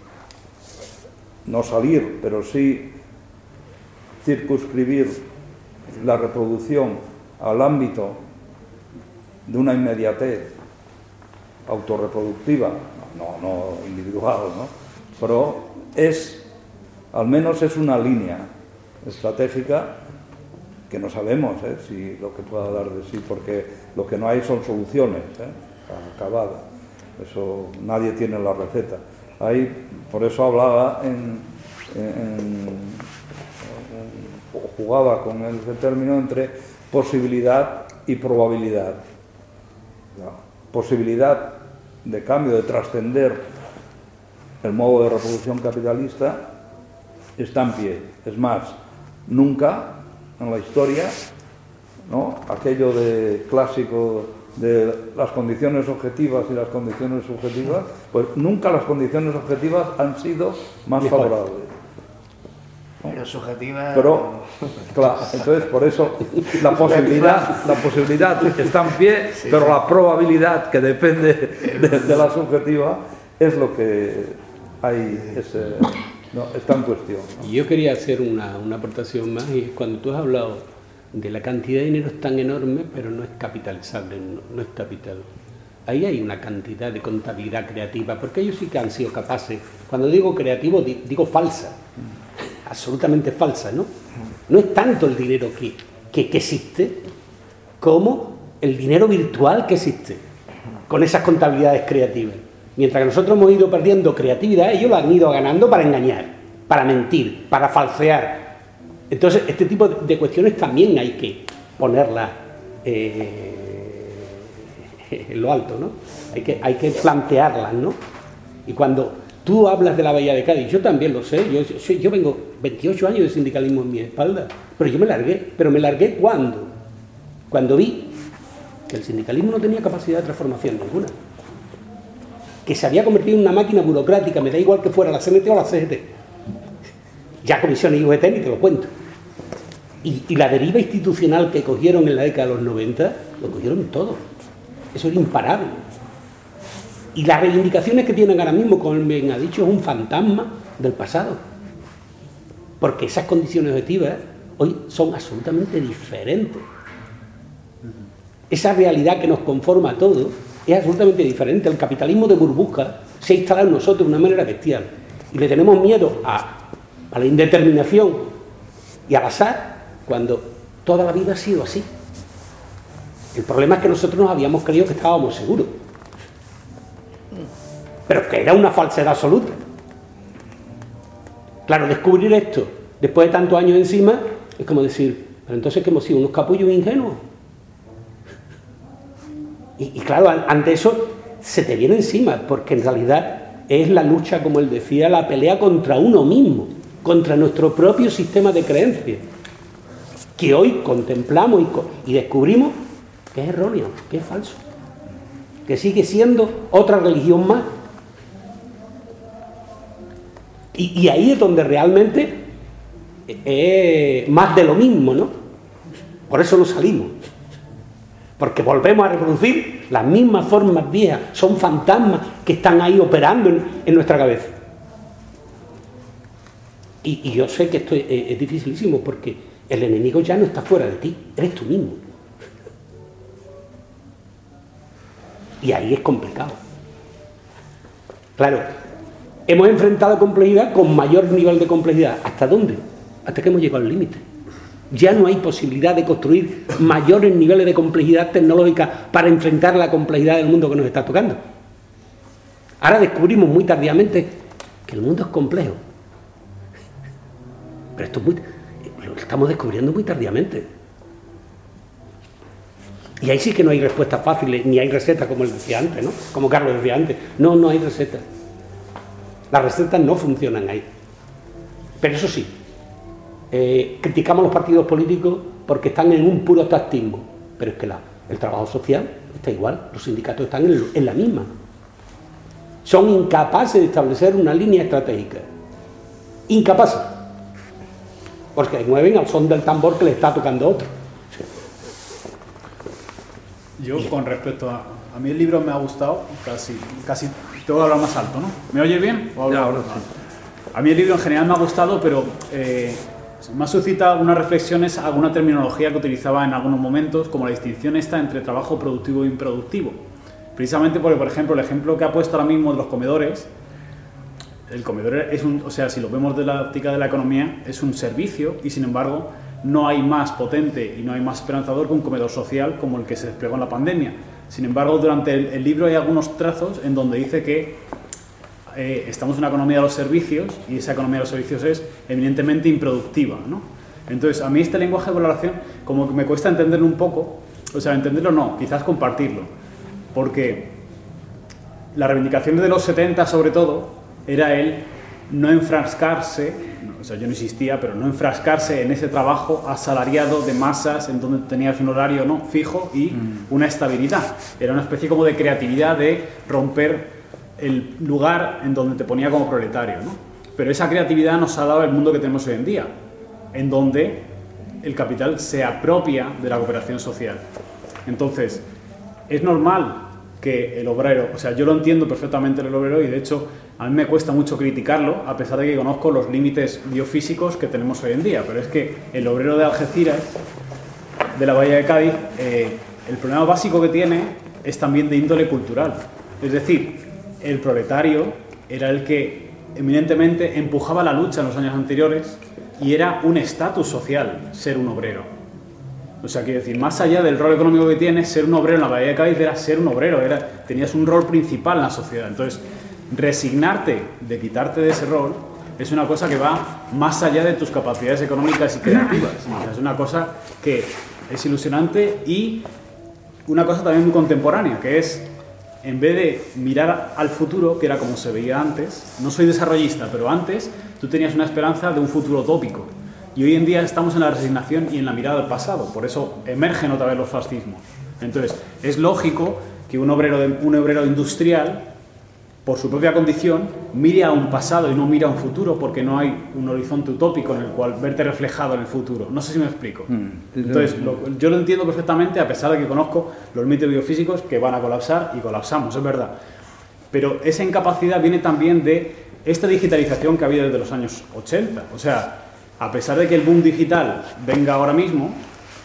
[SPEAKER 2] no salir, pero sí circunscribir la reproducción al ámbito de una inmediatez autorreproductiva, no, no individual, ¿no? Pero es, al menos es una línea estratégica que no sabemos ¿eh? si lo que pueda dar de sí, porque lo que no hay son soluciones ¿eh? acabadas. Eso nadie tiene la receta. Ahí, por eso hablaba en, en, en, o jugaba con ese término entre posibilidad y probabilidad. La posibilidad de cambio, de trascender el modo de reproducción capitalista está en pie. Es más, nunca en la historia, ¿no? Aquello de clásico de las condiciones objetivas y las condiciones subjetivas, pues nunca las condiciones objetivas han sido más favorables, ¿no?
[SPEAKER 5] Pero subjetivas...
[SPEAKER 2] Pero, claro, entonces por eso la posibilidad, la posibilidad está en pie, sí, pero la probabilidad que depende de, de la subjetiva es lo que hay, ese, no, está en cuestión, ¿no?
[SPEAKER 3] Yo quería hacer una, una aportación más, y es cuando tú has hablado de la cantidad de dinero es tan enorme, pero no es capitalizable, no, no es capital. Ahí hay una cantidad de contabilidad creativa, porque ellos sí que han sido capaces, cuando digo creativo digo falsa, absolutamente falsa, ¿no? No es tanto el dinero que, que, que existe, como el dinero virtual que existe, con esas contabilidades creativas. Mientras que nosotros hemos ido perdiendo creatividad, ellos lo han ido ganando para engañar, para mentir, para falsear. Entonces, este tipo de cuestiones también hay que ponerlas eh, en lo alto, ¿no? Hay que, hay que plantearlas, ¿no? Y cuando tú hablas de la Bahía de Cádiz, yo también lo sé, yo, yo, yo vengo veintiocho años de sindicalismo en mi espalda, pero yo me largué, pero me largué ¿cuándo? Cuando vi que el sindicalismo no tenía capacidad de transformación ninguna, que se había convertido en una máquina burocrática, me da igual que fuera la C N T o la C G T, ya comisiones y U G T ni te lo cuento, y, y la deriva institucional que cogieron en la década de los noventa, lo cogieron todo, eso era imparable. Y las reivindicaciones que tienen ahora mismo, como bien ha dicho, es un fantasma del pasado. Porque esas condiciones objetivas hoy son absolutamente diferentes. Esa realidad que nos conforma a todos es absolutamente diferente. El capitalismo de burbuja se ha instalado en nosotros de una manera bestial. Y le tenemos miedo a, a la indeterminación y al azar cuando toda la vida ha sido así. El problema es que nosotros nos habíamos creído que estábamos seguros. Pero que era una falsedad absoluta. Claro, descubrir esto después de tantos años encima es como decir, pero entonces que hemos sido unos capullos ingenuos. Y, y claro, ante eso se te viene encima, porque en realidad es la lucha, como él decía, la pelea contra uno mismo, contra nuestro propio sistema de creencias, que hoy contemplamos y, y descubrimos que es erróneo, que es falso, que sigue siendo otra religión más. Y, y ahí es donde realmente es más de lo mismo, ¿no? Por eso no salimos. Porque volvemos a reproducir las mismas formas viejas. Son fantasmas que están ahí operando en, en nuestra cabeza. Y, y yo sé que esto es, es dificilísimo porque el enemigo ya no está fuera de ti, eres tú mismo. Y ahí es complicado. Claro, hemos enfrentado complejidad con mayor nivel de complejidad. ¿Hasta dónde? Hasta que hemos llegado al límite. Ya no hay posibilidad de construir mayores niveles de complejidad tecnológica para enfrentar la complejidad del mundo que nos está tocando. Ahora descubrimos muy tardíamente que el mundo es complejo. Pero esto es muy, lo estamos descubriendo muy tardíamente. Y ahí sí que no hay respuestas fáciles, ni hay recetas, como él decía antes, ¿no? Como Carlos decía antes. No, no hay recetas. Las recetas no funcionan ahí. Pero eso sí, eh, criticamos a los partidos políticos porque están en un puro tactismo. Pero es que la, el trabajo social está igual, los sindicatos están en, en la misma. Son incapaces de establecer una línea estratégica. Incapaces. Porque mueven al son del tambor que le está tocando otro.
[SPEAKER 6] Yo, con respecto a... A mí el libro me ha gustado casi... casi tengo que hablar más alto, ¿no? ¿Me oye bien? ¿O
[SPEAKER 2] ya, ahora sí.
[SPEAKER 6] A mí el libro en general me ha gustado, pero eh, me ha suscitado algunas reflexiones, alguna terminología que utilizaba en algunos momentos, como la distinción esta entre trabajo productivo e improductivo. Precisamente porque, por ejemplo, el ejemplo que ha puesto ahora mismo de los comedores, el comedor es un... O sea, si lo vemos de la óptica de la economía, es un servicio y, sin embargo, no hay más potente y no hay más esperanzador que un comedor social como el que se desplegó en la pandemia. Sin embargo, durante el, el libro hay algunos trazos en donde dice que eh, estamos en una economía de los servicios y esa economía de los servicios es eminentemente improductiva, ¿no? Entonces, a mí este lenguaje de valoración como que me cuesta entenderlo un poco, o sea, entenderlo no, quizás compartirlo, porque la reivindicación de los setenta, sobre todo, era el no enfrascarse, o sea, yo no insistía, pero no enfrascarse en ese trabajo asalariado de masas en donde tenías un horario no fijo y mm. una estabilidad. Era una especie como de creatividad de romper el lugar en donde te ponía como proletario, ¿no? Pero esa creatividad nos ha dado el mundo que tenemos hoy en día, en donde el capital se apropia de la cooperación social. Entonces, es normal que el obrero, o sea, yo lo entiendo perfectamente el obrero y de hecho a mí me cuesta mucho criticarlo, a pesar de que conozco los límites biofísicos que tenemos hoy en día, pero es que el obrero de Algeciras, de la Bahía de Cádiz, eh, el problema básico que tiene es también de índole cultural. Es decir, el proletario era el que eminentemente empujaba la lucha en los años anteriores y era un estatus social ser un obrero. O sea, quiero decir, más allá del rol económico que tienes, ser un obrero en la Bahía de Cádiz era ser un obrero, era, tenías un rol principal en la sociedad. Entonces, resignarte de quitarte de ese rol es una cosa que va más allá de tus capacidades económicas y creativas. O sea, es una cosa que es ilusionante y una cosa también muy contemporánea, que es, en vez de mirar al futuro, que era como se veía antes, no soy desarrollista, pero antes tú tenías una esperanza de un futuro utópico. Y hoy en día estamos en la resignación y en la mirada al pasado, por eso emergen otra vez los fascismos. Entonces, es lógico que un obrero, de, un obrero industrial, por su propia condición, mire a un pasado y no mire a un futuro, porque no hay un horizonte utópico en el cual verte reflejado en el futuro. No sé si me explico. Entonces, lo, yo lo entiendo perfectamente, a pesar de que conozco los límites biofísicos que van a colapsar y colapsamos, es verdad. Pero esa incapacidad viene también de esta digitalización que ha habido desde los años ochenta. O sea, a pesar de que el boom digital venga ahora mismo,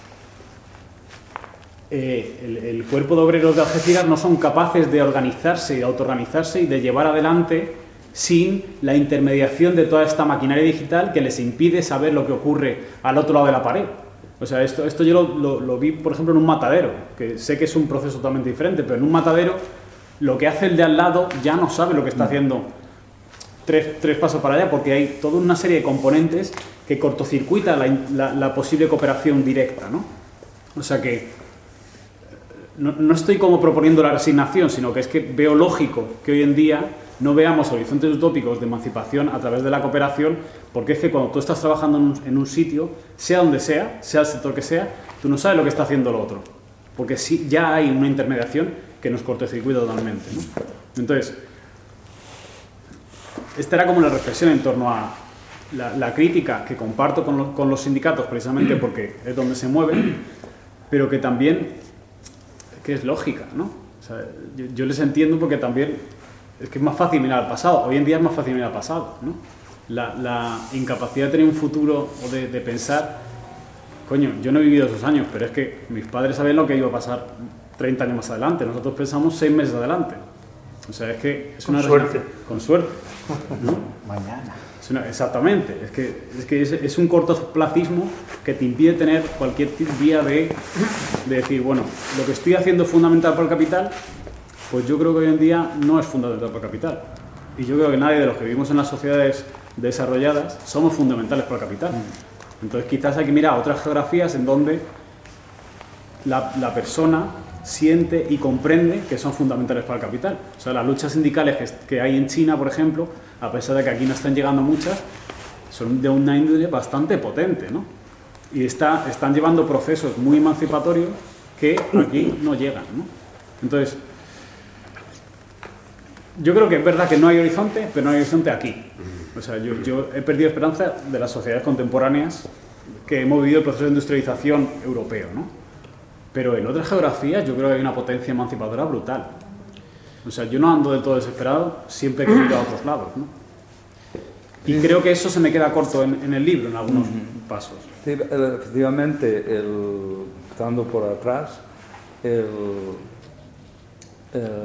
[SPEAKER 6] eh, el, el cuerpo de obreros de Algeciras no son capaces de organizarse y de autoorganizarse y de llevar adelante sin la intermediación de toda esta maquinaria digital que les impide saber lo que ocurre al otro lado de la pared. O sea, esto, esto yo lo, lo, lo vi, por ejemplo, en un matadero, que sé que es un proceso totalmente diferente, pero en un matadero lo que hace el de al lado ya no sabe lo que está haciendo tres, tres pasos para allá, porque hay toda una serie de componentes que cortocircuita la, la, la posible cooperación directa, ¿no? O sea que no, no estoy como proponiendo la resignación, sino que es que veo lógico que hoy en día no veamos horizontes utópicos de emancipación a través de la cooperación, porque es que cuando tú estás trabajando en un, en un sitio, sea donde sea, sea el sector que sea, tú no sabes lo que está haciendo el otro, porque sí, ya hay una intermediación que nos cortocircuita totalmente, ¿no? Entonces, esta era como la reflexión en torno a la, la crítica que comparto con, lo, con los sindicatos, precisamente porque es donde se mueven, pero que también que es lógica, ¿no? O sea, yo, yo les entiendo porque también es que es más fácil mirar al pasado. Hoy en día es más fácil mirar al pasado, ¿no? La, la incapacidad de tener un futuro o de, de pensar, coño, yo no he vivido esos años, pero es que mis padres sabían lo que iba a pasar treinta años más adelante. Nosotros pensamos seis meses adelante. O sea, es que es una...
[SPEAKER 2] Con suerte.
[SPEAKER 6] Con suerte, ¿no?
[SPEAKER 7] Mañana.
[SPEAKER 6] Es una, exactamente. Es que, es, que es, es un cortoplacismo que te impide tener cualquier vía de, de decir, bueno, lo que estoy haciendo es fundamental para el capital, pues yo creo que hoy en día no es fundamental para el capital. Y yo creo que nadie de los que vivimos en las sociedades desarrolladas somos fundamentales para el capital. Entonces quizás hay que mirar otras geografías en donde la, la persona siente y comprende que son fundamentales para el capital. O sea, las luchas sindicales que, que hay en China, por ejemplo, a pesar de que aquí no están llegando muchas, son de una índole bastante potente, ¿no? Y está, están llevando procesos muy emancipatorios que aquí no llegan, ¿no? Entonces, yo creo que es verdad que no hay horizonte, pero no hay horizonte aquí. O sea, yo, yo he perdido esperanza de las sociedades contemporáneas que hemos vivido el proceso de industrialización europeo, ¿no? Pero en otras geografías yo creo que hay una potencia emancipadora brutal. O sea, yo no ando del todo desesperado siempre que miro a otros lados, ¿no? Y creo que eso se me queda corto en, en el libro, en algunos uh-huh. pasos.
[SPEAKER 2] Sí, efectivamente, el, estando por atrás, el, el,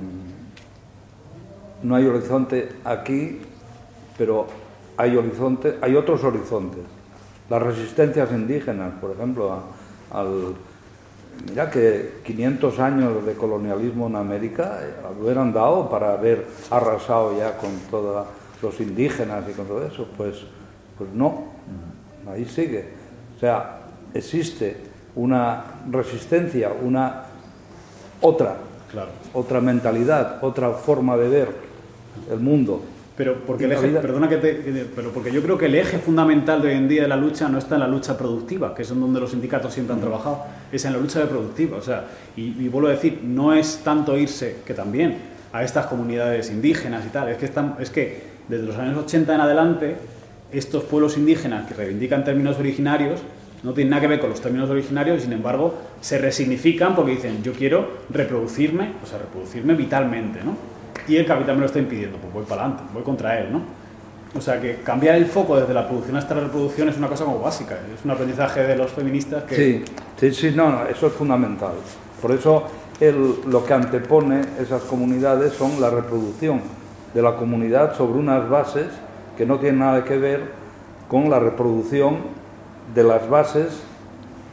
[SPEAKER 2] no hay horizonte aquí, pero hay horizonte, hay otros horizontes. Las resistencias indígenas, por ejemplo, a, al mira que quinientos años de colonialismo en América eh, lo hubieran dado para haber arrasado ya con todos los indígenas y con todo eso. Pues, pues no, ahí sigue. O sea, existe una resistencia, una otra,
[SPEAKER 6] claro.
[SPEAKER 2] otra mentalidad, otra forma de ver el mundo.
[SPEAKER 6] Pero porque, el eje, perdona que te, que te, pero porque yo creo que el eje fundamental de hoy en día de la lucha no está en la lucha productiva, que es en donde los sindicatos siempre han trabajado, es en la lucha de productiva. O sea, y, y vuelvo a decir, no es tanto irse, que también, a estas comunidades indígenas y tal, es que, están, es que desde los años ochenta en adelante, estos pueblos indígenas que reivindican términos originarios no tienen nada que ver con los términos originarios y sin embargo se resignifican porque dicen, yo quiero reproducirme, o sea, reproducirme vitalmente, ¿no? Y el capital me lo está impidiendo, pues voy para adelante, voy contra él, ¿no? O sea, que cambiar el foco desde la producción hasta la reproducción es una cosa como básica, es un aprendizaje de los feministas que...
[SPEAKER 2] Sí, sí, sí, no, no, eso es fundamental. Por eso el, lo que antepone esas comunidades son la reproducción de la comunidad sobre unas bases que no tienen nada que ver con la reproducción de las bases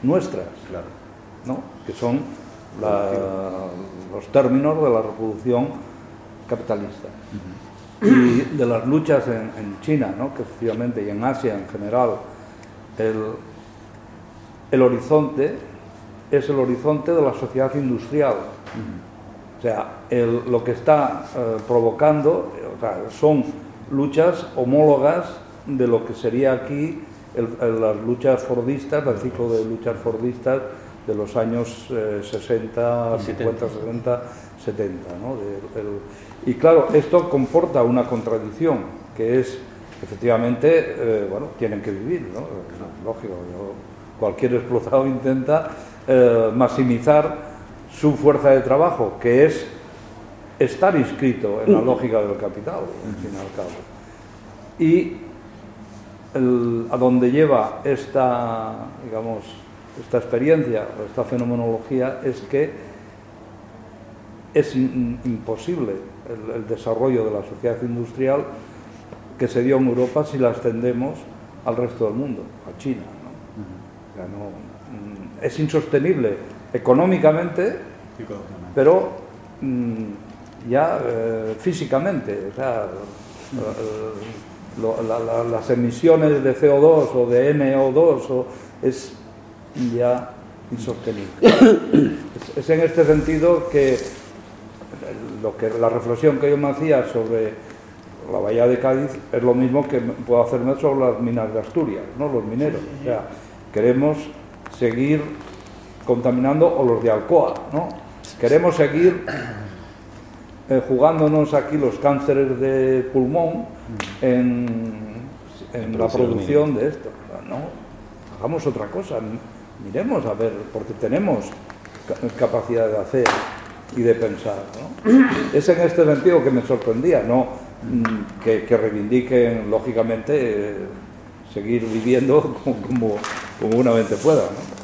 [SPEAKER 2] nuestras,
[SPEAKER 4] Claro.
[SPEAKER 2] ¿no? Que son la, los términos de la revolución capitalista. Y de las luchas en, en China, ¿no? Que efectivamente, y en Asia en general, el, el horizonte es el horizonte de la sociedad industrial. O sea, el, lo que está eh, provocando, o sea, son luchas homólogas de lo que sería aquí el, el, las luchas fordistas, el ciclo de luchas fordistas de los años eh, sesenta, cincuenta, sesenta, setenta, ¿no? De, el, y claro, esto comporta una contradicción, que es, efectivamente, eh, bueno, tienen que vivir, ¿no? Lógico, yo, cualquier explotado intenta eh, maximizar su fuerza de trabajo, que es estar inscrito en la lógica del capital, al fin y al cabo. Y el, a donde lleva esta, digamos, esta experiencia, esta fenomenología, es que es in, imposible el, el desarrollo de la sociedad industrial que se dio en Europa si la extendemos al resto del mundo, a China, ¿no? O sea, no, es insostenible económicamente, pero mmm, ya eh, físicamente, o sea, uh, lo, la, la, las emisiones de C O dos o de N O dos o, es ya insostenible. es, es en este sentido que, lo que la reflexión que yo me hacía sobre la bahía de Cádiz es lo mismo que puedo hacerme sobre las minas de Asturias, ¿no? Los mineros. O sea, queremos seguir contaminando, o los de Alcoa, ¿no? Queremos seguir eh, jugándonos aquí los cánceres de pulmón en, en la producción de esto. No, hagamos otra cosa, miremos a ver, porque tenemos capacidad de hacer y de pensar, ¿no? Es en este sentido que me sorprendía, ¿no? Que, que reivindiquen, lógicamente, eh, seguir viviendo como, como, como una mente pueda, ¿no?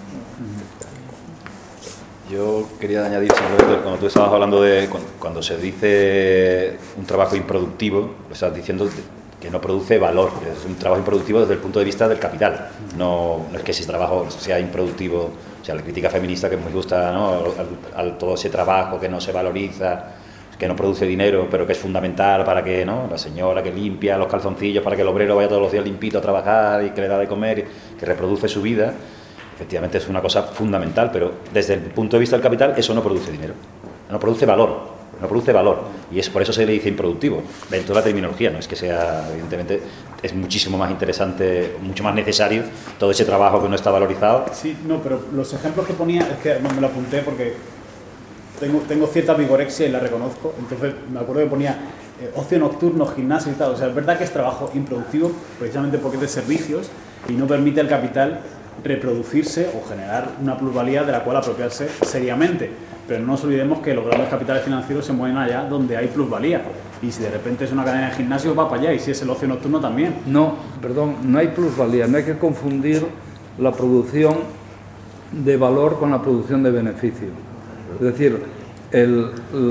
[SPEAKER 1] Yo quería añadir simplemente, cuando tú estabas hablando de cuando se dice un trabajo improductivo, estás diciendo que no produce valor, es un trabajo improductivo desde el punto de vista del capital. No, no es que ese trabajo sea improductivo, o sea, la crítica feminista que me gusta, ¿no? al, al todo ese trabajo que no se valoriza, que no produce dinero, pero que es fundamental para que, ¿no? La señora que limpia los calzoncillos para que el obrero vaya todos los días limpito a trabajar y que le da de comer, que reproduce su vida. Efectivamente es una cosa fundamental, pero desde el punto de vista del capital eso no produce dinero, no produce valor, no produce valor, y es por eso se le dice improductivo, dentro de la terminología, no es que sea, evidentemente, es muchísimo más interesante, mucho más necesario todo ese trabajo que no está valorizado.
[SPEAKER 6] Sí, no, pero los ejemplos que ponía, es que no me lo apunté porque tengo, tengo cierta vigorexia y la reconozco, entonces me acuerdo que ponía eh, ocio nocturno, gimnasio y tal, o sea, es verdad que es trabajo improductivo, precisamente porque es de servicios y no permite al capital reproducirse o generar una plusvalía de la cual apropiarse seriamente. Pero no nos olvidemos que los grandes capitales financieros se mueven allá donde hay plusvalía. Y si de repente es una cadena de gimnasios, va para allá. Y si es el ocio nocturno, también.
[SPEAKER 2] No, perdón, no hay plusvalía. No hay que confundir la producción de valor con la producción de beneficio. Es decir, el,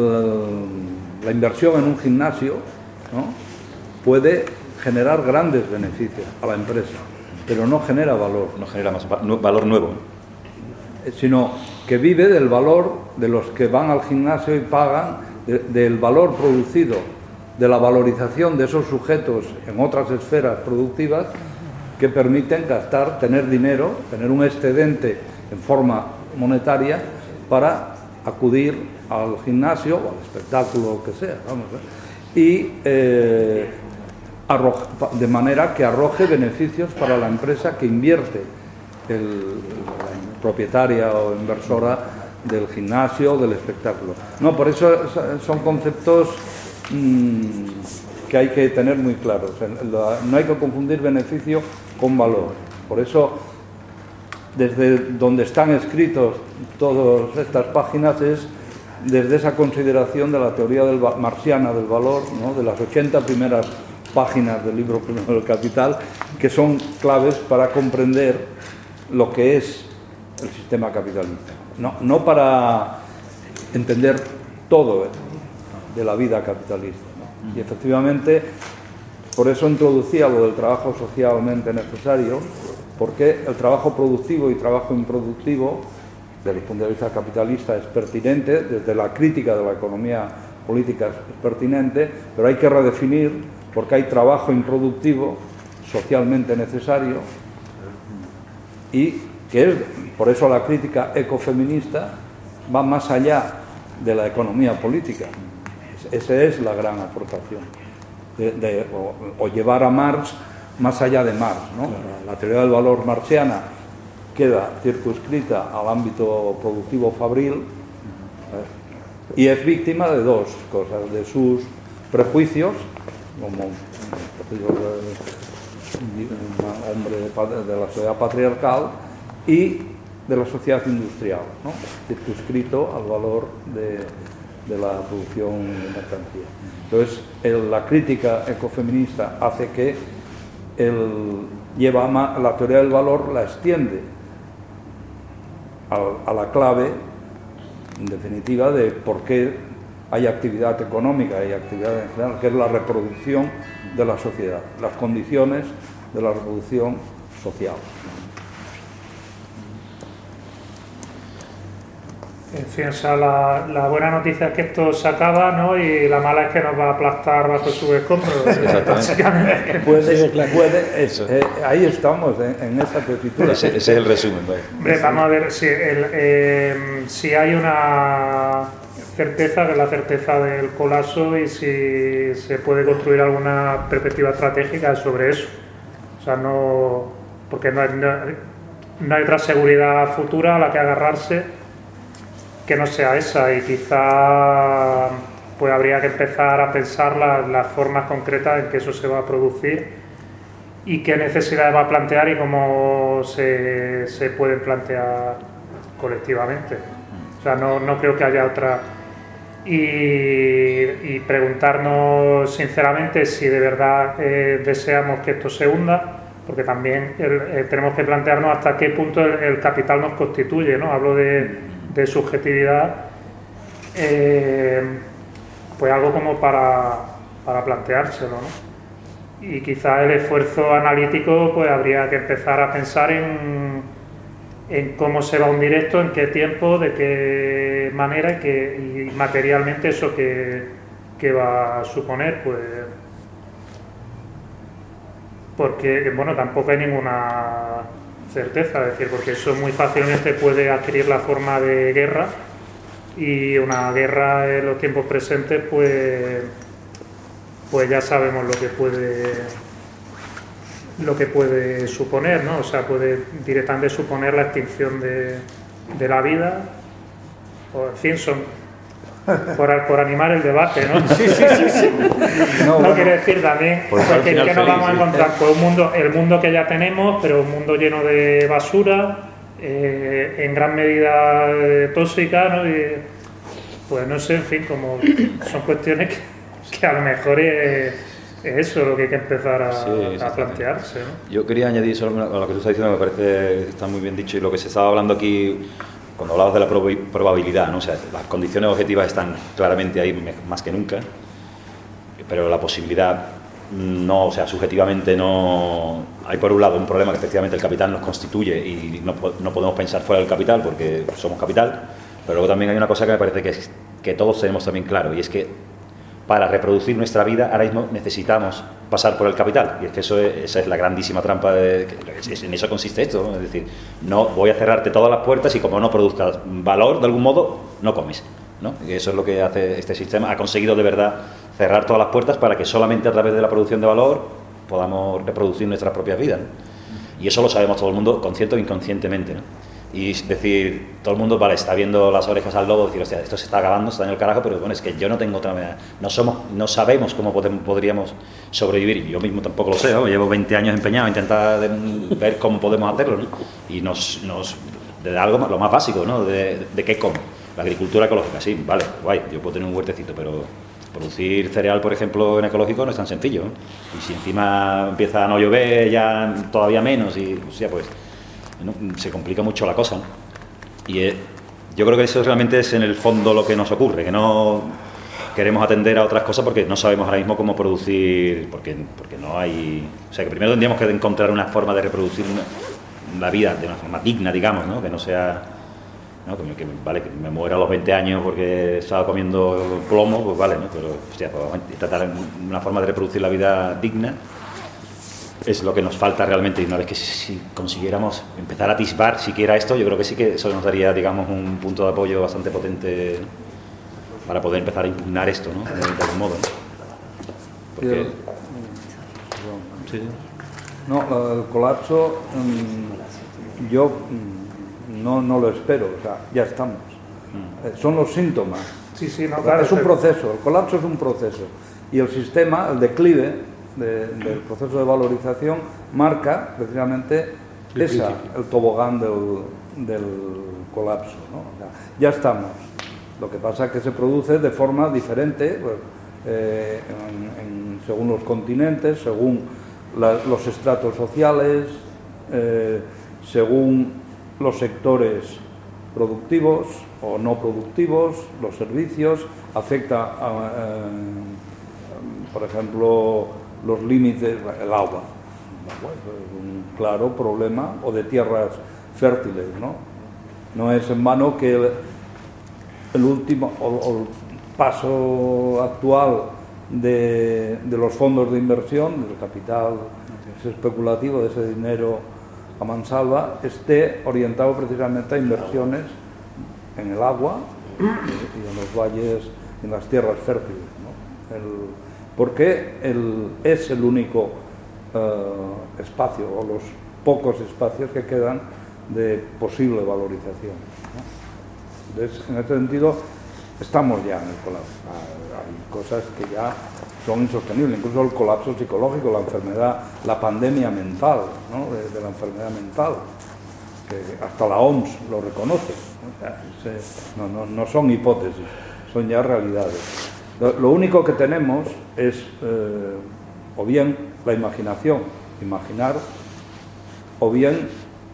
[SPEAKER 2] la, la inversión en un gimnasio, ¿no? Puede generar grandes beneficios a la empresa, pero no genera valor.
[SPEAKER 1] No genera más valor nuevo.
[SPEAKER 2] Sino que vive del valor de los que van al gimnasio y pagan, de, del valor producido, de la valorización de esos sujetos en otras esferas productivas que permiten gastar, tener dinero, tener un excedente en forma monetaria para acudir al gimnasio o al espectáculo, o que sea, vamos, ¿eh? y eh, arroja, de manera que arroje beneficios para la empresa que invierte, el, la propietaria o inversora del gimnasio o del espectáculo. No, por eso son conceptos mmm, que hay que tener muy claros. No hay que confundir beneficio con valor. Por eso, desde donde están escritos todas estas páginas es desde esa consideración de la teoría del, marxiana del valor, ¿no? De las ochenta primeras páginas del libro primero del Capital, que son claves para comprender lo que es el sistema capitalista. No, no para entender todo de la vida capitalista, ¿no? Y efectivamente, por eso introducía lo del trabajo socialmente necesario, porque el trabajo productivo y trabajo improductivo, desde el punto de vista capitalista, es pertinente, desde la crítica de la economía política es pertinente, pero hay que redefinir, porque hay trabajo improductivo socialmente necesario, y que es, por eso la crítica ecofeminista va más allá de la economía política. Esa es la gran aportación, de, de, o, o llevar a Marx más allá de Marx, ¿no? La teoría del valor marxiana queda circunscrita al ámbito productivo fabril, ¿eh? Y es víctima de dos cosas, de sus prejuicios, como un hombre de la sociedad patriarcal, y de la sociedad industrial, ¿no? Circunscrito al valor de, de la producción de mercancía. Entonces, el, la crítica ecofeminista hace que el, lleva a, la teoría del valor la extiende a, a la clave, en definitiva, de por qué hay actividad económica y actividad en general, que es la reproducción de la sociedad, las condiciones de la reproducción social.
[SPEAKER 7] En fin, o sea, la, la buena noticia es que esto se acaba, ¿no? Y la mala es que nos va a aplastar bajo su escombro.
[SPEAKER 1] Exactamente.
[SPEAKER 2] Puede, puede, eso. Eh, ahí estamos, en, en esa tesitura.
[SPEAKER 1] Ese, ese es el resumen.
[SPEAKER 7] Hombre, vamos a ver si, el, eh, si hay una certeza, que es la certeza del colapso, y si se puede construir alguna perspectiva estratégica sobre eso. O sea, no... porque no hay, no, no hay otra seguridad futura a la que agarrarse que no sea esa, y quizá pues habría que empezar a pensar las, las formas concretas en que eso se va a producir y qué necesidades va a plantear y cómo se, se pueden plantear colectivamente. O sea, no, no creo que haya otra. Y, y preguntarnos sinceramente si de verdad eh, deseamos que esto se hunda, porque también el, eh, tenemos que plantearnos hasta qué punto el, el capital nos constituye, ¿no? Hablo de de subjetividad, eh, pues algo como para, para planteárselo, ¿no? Y quizá el esfuerzo analítico, pues habría que empezar a pensar en, en cómo se va a hundir esto, en qué tiempo, de qué manera y, que, y materialmente eso que, que va a suponer, pues porque, bueno, tampoco hay ninguna certeza, es decir, porque eso muy fácilmente puede adquirir la forma de guerra, y una guerra en los tiempos presentes pues pues ya sabemos lo que puede lo que puede suponer, ¿no? O sea, puede directamente suponer la extinción de, de la vida, o en fin, son por, por animar el debate, ¿no? Sí, sí, sí, sí. No, no bueno, quiere decir también pues que, que nos vamos a encontrar sí. Pues un mundo, el mundo que ya tenemos, pero un mundo lleno de basura, eh, en gran medida tóxica, ¿no? Y, pues no sé, en fin, como son cuestiones que, que a lo mejor es, es eso lo que hay que empezar a, sí, a plantearse, ¿no?
[SPEAKER 1] Yo quería añadir solo a lo que tú estás diciendo, me parece que está muy bien dicho, y lo que se estaba hablando aquí cuando hablabas de la prob probabilidad, ¿no? O sea, las condiciones objetivas están claramente ahí más que nunca, pero la posibilidad no, o sea, subjetivamente no. Hay por un lado un problema que efectivamente el capital nos constituye y no, no podemos pensar fuera del capital porque somos capital, pero luego también hay una cosa que me parece que, es, que todos tenemos también claro, y es que para reproducir nuestra vida ahora mismo necesitamos pasar por el capital, y es que eso es, esa es la grandísima trampa, de, que en eso consiste esto, ¿no? Es decir, no voy a cerrarte todas las puertas y como no produzcas valor de algún modo, no comes, ¿no? Y eso es lo que hace este sistema, ha conseguido de verdad cerrar todas las puertas para que solamente a través de la producción de valor podamos reproducir nuestras propias vidas, ¿no? Y eso lo sabemos todo el mundo, consciente o inconscientemente, ¿no? Y es decir, todo el mundo, vale, está viendo las orejas al lobo, decir, hostia, esto se está acabando, se está en el carajo, pero bueno, es que yo no tengo otra manera, no somos, no sabemos cómo podemos, podríamos sobrevivir, y yo mismo tampoco lo sé, ¿no? Llevo veinte años empeñado a intentar de, ver cómo podemos hacerlo, ¿no? Y nos, nos de algo más, lo más básico, ¿no? De, de qué como, la agricultura ecológica, sí, vale, guay, yo puedo tener un huertecito, pero producir cereal, por ejemplo, en ecológico no es tan sencillo, ¿no? Y si encima empieza a no llover, ya todavía menos, y o sea, pues ¿no? Se complica mucho la cosa, ¿no? Y eh, yo creo que eso realmente es en el fondo lo que nos ocurre, que no queremos atender a otras cosas porque no sabemos ahora mismo cómo producir, porque, porque no hay, o sea, que primero tendríamos que encontrar una forma de reproducir una, la vida de una forma digna, digamos, ¿no? Que no sea, ¿no? Que, me, que, vale, que me muera a los veinte años porque estaba comiendo plomo, pues vale, ¿no? Pero, hostia, pues, tratar una forma de reproducir la vida digna es lo que nos falta realmente. Y una vez que si, si consiguiéramos empezar a atisbar siquiera esto, yo creo que sí que eso nos daría, digamos, un punto de apoyo bastante potente para poder empezar a impugnar esto, ¿no? De, de algún modo, ¿no? Porque...
[SPEAKER 2] Sí. No, el colapso yo no, no lo espero, o sea, ya estamos. Mm. Son los síntomas.
[SPEAKER 7] Sí, sí, no, claro,
[SPEAKER 2] es un proceso, el colapso es un proceso. Y el sistema, el declive de, del proceso de valorización, marca precisamente el, esa, el tobogán del, del colapso, ¿no? O sea, ya estamos. Lo que pasa es que se produce de forma diferente, pues, eh, en, en, según los continentes, según la, los estratos sociales, eh, según los sectores productivos o no productivos, los servicios, afecta a, eh, por ejemplo, los límites, el agua, es un claro problema, o de tierras fértiles, ¿no? No es en vano que el, el último o, o el paso actual de, de los fondos de inversión, del capital especulativo, de ese dinero a mansalva, esté orientado precisamente a inversiones en el agua y en los valles, en las tierras fértiles, ¿no? El, porque el, es el único uh, espacio, o los pocos espacios que quedan de posible valorización, ¿no? Entonces, en este sentido, estamos ya en el colapso. Hay cosas que ya son insostenibles, incluso el colapso psicológico, la enfermedad, la pandemia mental, ¿no? de, de la enfermedad mental, que hasta la O M S lo reconoce, ¿no? O sea, se, no, no, no son hipótesis, son ya realidades. Lo, lo único que tenemos es eh, o bien la imaginación, imaginar, o bien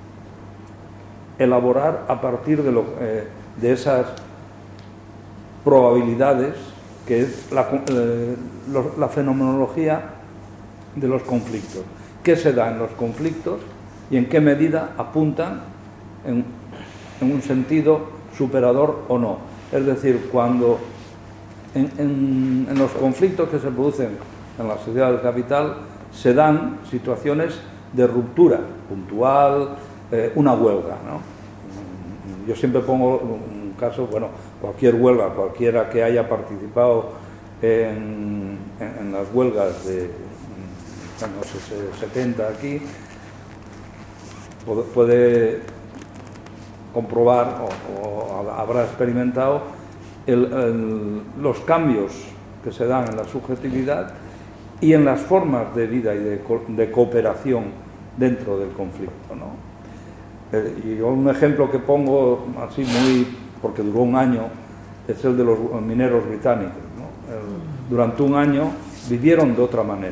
[SPEAKER 2] elaborar a partir de, lo, eh, de esas probabilidades, que es la, eh, lo, la fenomenología de los conflictos. ¿Qué se da en los conflictos y en qué medida apuntan en, en un sentido superador o no? Es decir, cuando en, en, en los conflictos que se producen en la sociedad del capital se dan situaciones de ruptura puntual, eh, una huelga, ¿no? Yo siempre pongo un caso, bueno, cualquier huelga, cualquiera que haya participado en, en, en las huelgas de los setenta aquí, puede, puede comprobar o, o habrá experimentado el, el, los cambios que se dan en la subjetividad y en las formas de vida y de, co de cooperación dentro del conflicto, ¿no? Eh, y un ejemplo que pongo así muy, porque duró un año, es el de los mineros británicos, ¿no? El, durante un año vivieron de otra manera.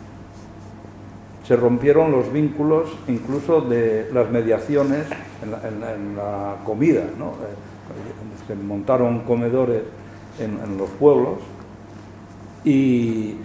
[SPEAKER 2] Se rompieron los vínculos incluso de las mediaciones en la, en la, en la comida, ¿no? Eh, se montaron comedores en, en los pueblos y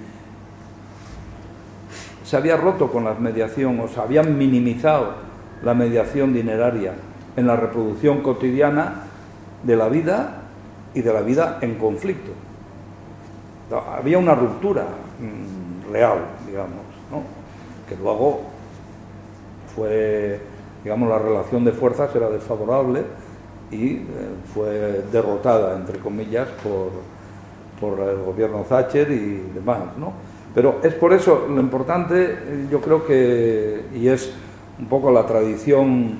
[SPEAKER 2] se había roto con la mediación, o se habían minimizado la mediación dineraria en la reproducción cotidiana de la vida y de la vida en conflicto. Había una ruptura mmm, real, digamos, ¿no? Que luego fue, digamos, la relación de fuerzas era desfavorable y eh, fue derrotada, entre comillas, por, por el gobierno Thatcher y demás, ¿no? Pero es por eso lo importante, yo creo que, y es un poco la tradición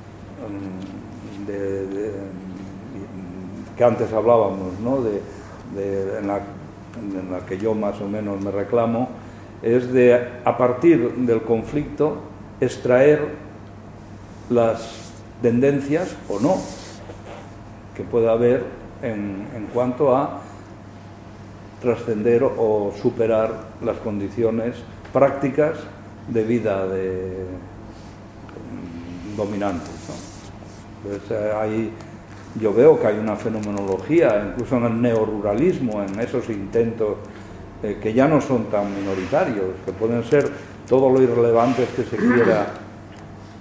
[SPEAKER 2] de, de, que antes hablábamos, ¿no? de, de, en, la, en la que yo más o menos me reclamo, es de, a partir del conflicto, extraer las tendencias o no que pueda haber en, en cuanto a trascender o superar las condiciones prácticas de vida de dominantes, ¿no? Entonces, ahí yo veo que hay una fenomenología, incluso en el neoruralismo, en esos intentos eh, que ya no son tan minoritarios, que pueden ser todo lo irrelevantes que se quiera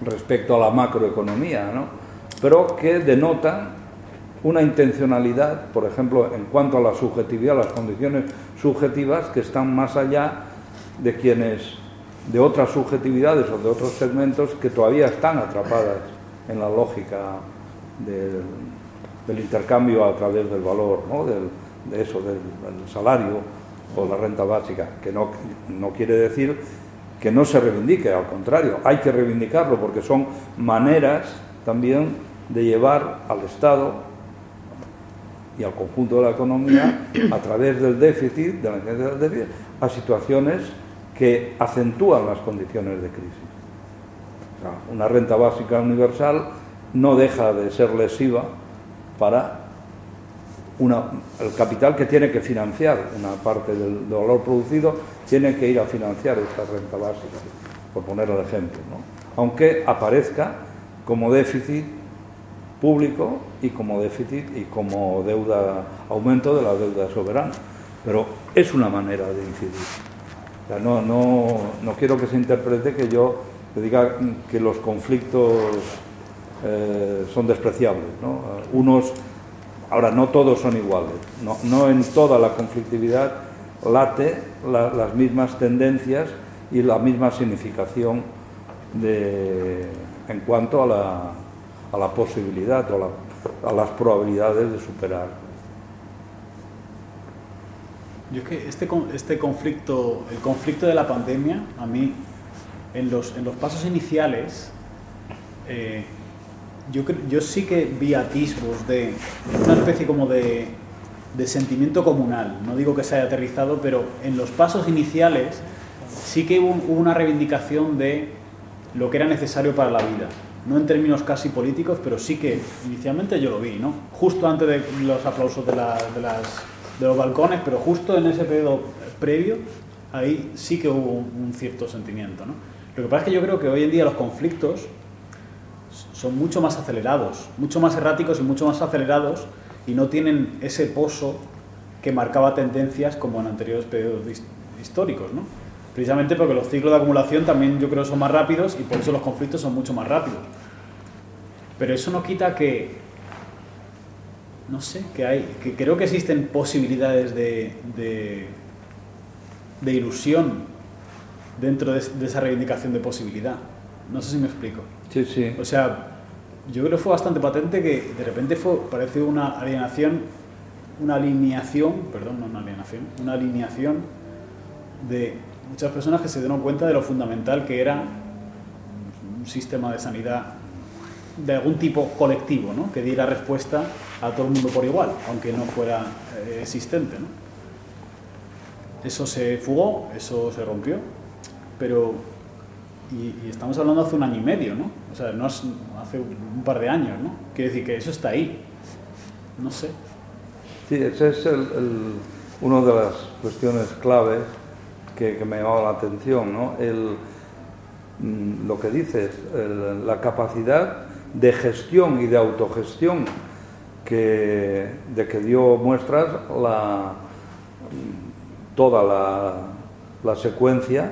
[SPEAKER 2] respecto a la macroeconomía, ¿no? Pero que denotan una intencionalidad, por ejemplo, en cuanto a la subjetividad, las condiciones subjetivas que están más allá de quienes, de otras subjetividades o de otros segmentos que todavía están atrapadas en la lógica del, del intercambio a través del valor, ¿no? Del, de eso, del, del salario o la renta básica, que no, no quiere decir que no se reivindique, al contrario, hay que reivindicarlo porque son maneras también de llevar al Estado y al conjunto de la economía a través del déficit, de la incidencia del déficit, a situaciones que acentúan las condiciones de crisis. O sea, una renta básica universal no deja de ser lesiva para una, el capital que tiene que financiar una parte del, del valor producido, tiene que ir a financiar esta renta básica, por poner el ejemplo, ¿no? Aunque aparezca como déficit público y como déficit y como deuda, aumento de la deuda soberana. Pero es una manera de incidir. O sea, no, no, no quiero que se interprete que yo diga que los conflictos eh, son despreciables, ¿no? Unos, ahora, no todos son iguales. No, no en toda la conflictividad late la, las mismas tendencias y la misma significación de, en cuanto a la, a la posibilidad o la, a las probabilidades de superar.
[SPEAKER 6] Yo es que este, este conflicto, el conflicto de la pandemia, a mí, en los, en los pasos iniciales, eh, yo, yo sí que vi atisbos de una especie como de, de sentimiento comunal. No digo que se haya aterrizado, pero en los pasos iniciales sí que hubo, hubo una reivindicación de lo que era necesario para la vida. No en términos casi políticos, pero sí que inicialmente yo lo vi, ¿no? Justo antes de los aplausos de, la, de, las, de los balcones, pero justo en ese periodo previo, ahí sí que hubo un, un cierto sentimiento, ¿no? Lo que pasa es que yo creo que hoy en día los conflictos son mucho más acelerados, mucho más erráticos y mucho más acelerados, y no tienen ese pozo que marcaba tendencias como en anteriores periodos históricos, ¿no? Precisamente porque los ciclos de acumulación también yo creo son más rápidos y por eso los conflictos son mucho más rápidos. Pero eso no quita que, no sé, que hay, que creo que existen posibilidades de, de, de ilusión dentro de, de esa reivindicación de posibilidad. No sé si me explico.
[SPEAKER 2] Sí, sí.
[SPEAKER 6] O sea, yo creo que fue bastante patente que de repente fue, pareció una alienación, una alineación, perdón, no una alienación, una alineación de muchas personas que se dieron cuenta de lo fundamental que era un sistema de sanidad de algún tipo colectivo, ¿no? Que diera respuesta a todo el mundo por igual, aunque no fuera eh, existente, ¿no? Eso se fugó, eso se rompió, pero y, y estamos hablando hace un año y medio, ¿no? O sea, no es, hace un par de años, ¿no? Quiere decir que eso está ahí, no sé.
[SPEAKER 2] Sí, ese es el, el, una de las cuestiones claves que, que me llamaba la atención, ¿no? El, lo que dices, el, la capacidad de gestión y de autogestión que, de que dio muestras la, toda la, la secuencia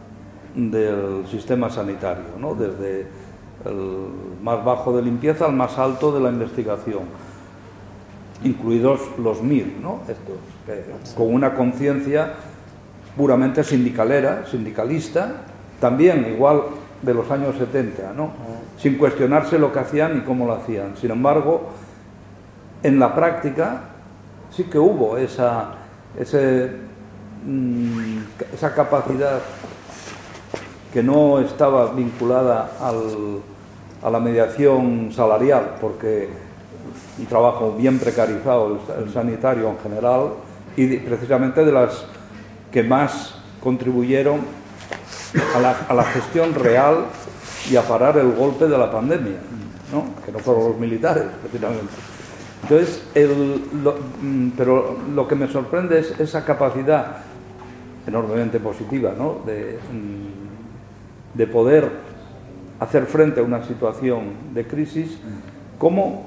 [SPEAKER 2] del sistema sanitario, ¿no? Desde el más bajo de limpieza al más alto de la investigación, incluidos los M I R, ¿no? Estos, que, con una conciencia puramente sindicalera, sindicalista, también igual de los años setenta, ¿no? Sin cuestionarse lo que hacían y cómo lo hacían. Sin embargo, en la práctica sí que hubo esa, ese, mmm, esa capacidad que no estaba vinculada al, a la mediación salarial, porque un trabajo bien precarizado, el, el sanitario en general, y de, precisamente de las que más contribuyeron a la, a la gestión real y a parar el golpe de la pandemia, ¿no? Que no fueron los militares, precisamente. Entonces, el, lo, pero lo que me sorprende es esa capacidad enormemente positiva, ¿no? de, de poder hacer frente a una situación de crisis, cómo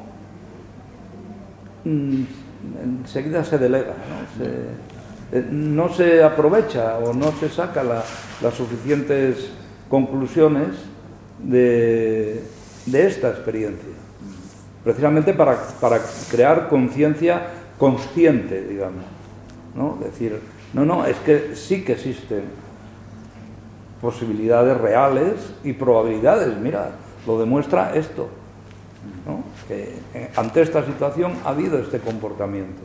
[SPEAKER 2] enseguida se delega, ¿no? Se, no se aprovecha o no se saca la, las suficientes conclusiones de, de esta experiencia, precisamente para, para crear conciencia consciente, digamos, ¿no? Decir, no, no, es que sí que existen posibilidades reales y probabilidades, mira, lo demuestra esto, ¿no? Que ante esta situación ha habido este comportamiento.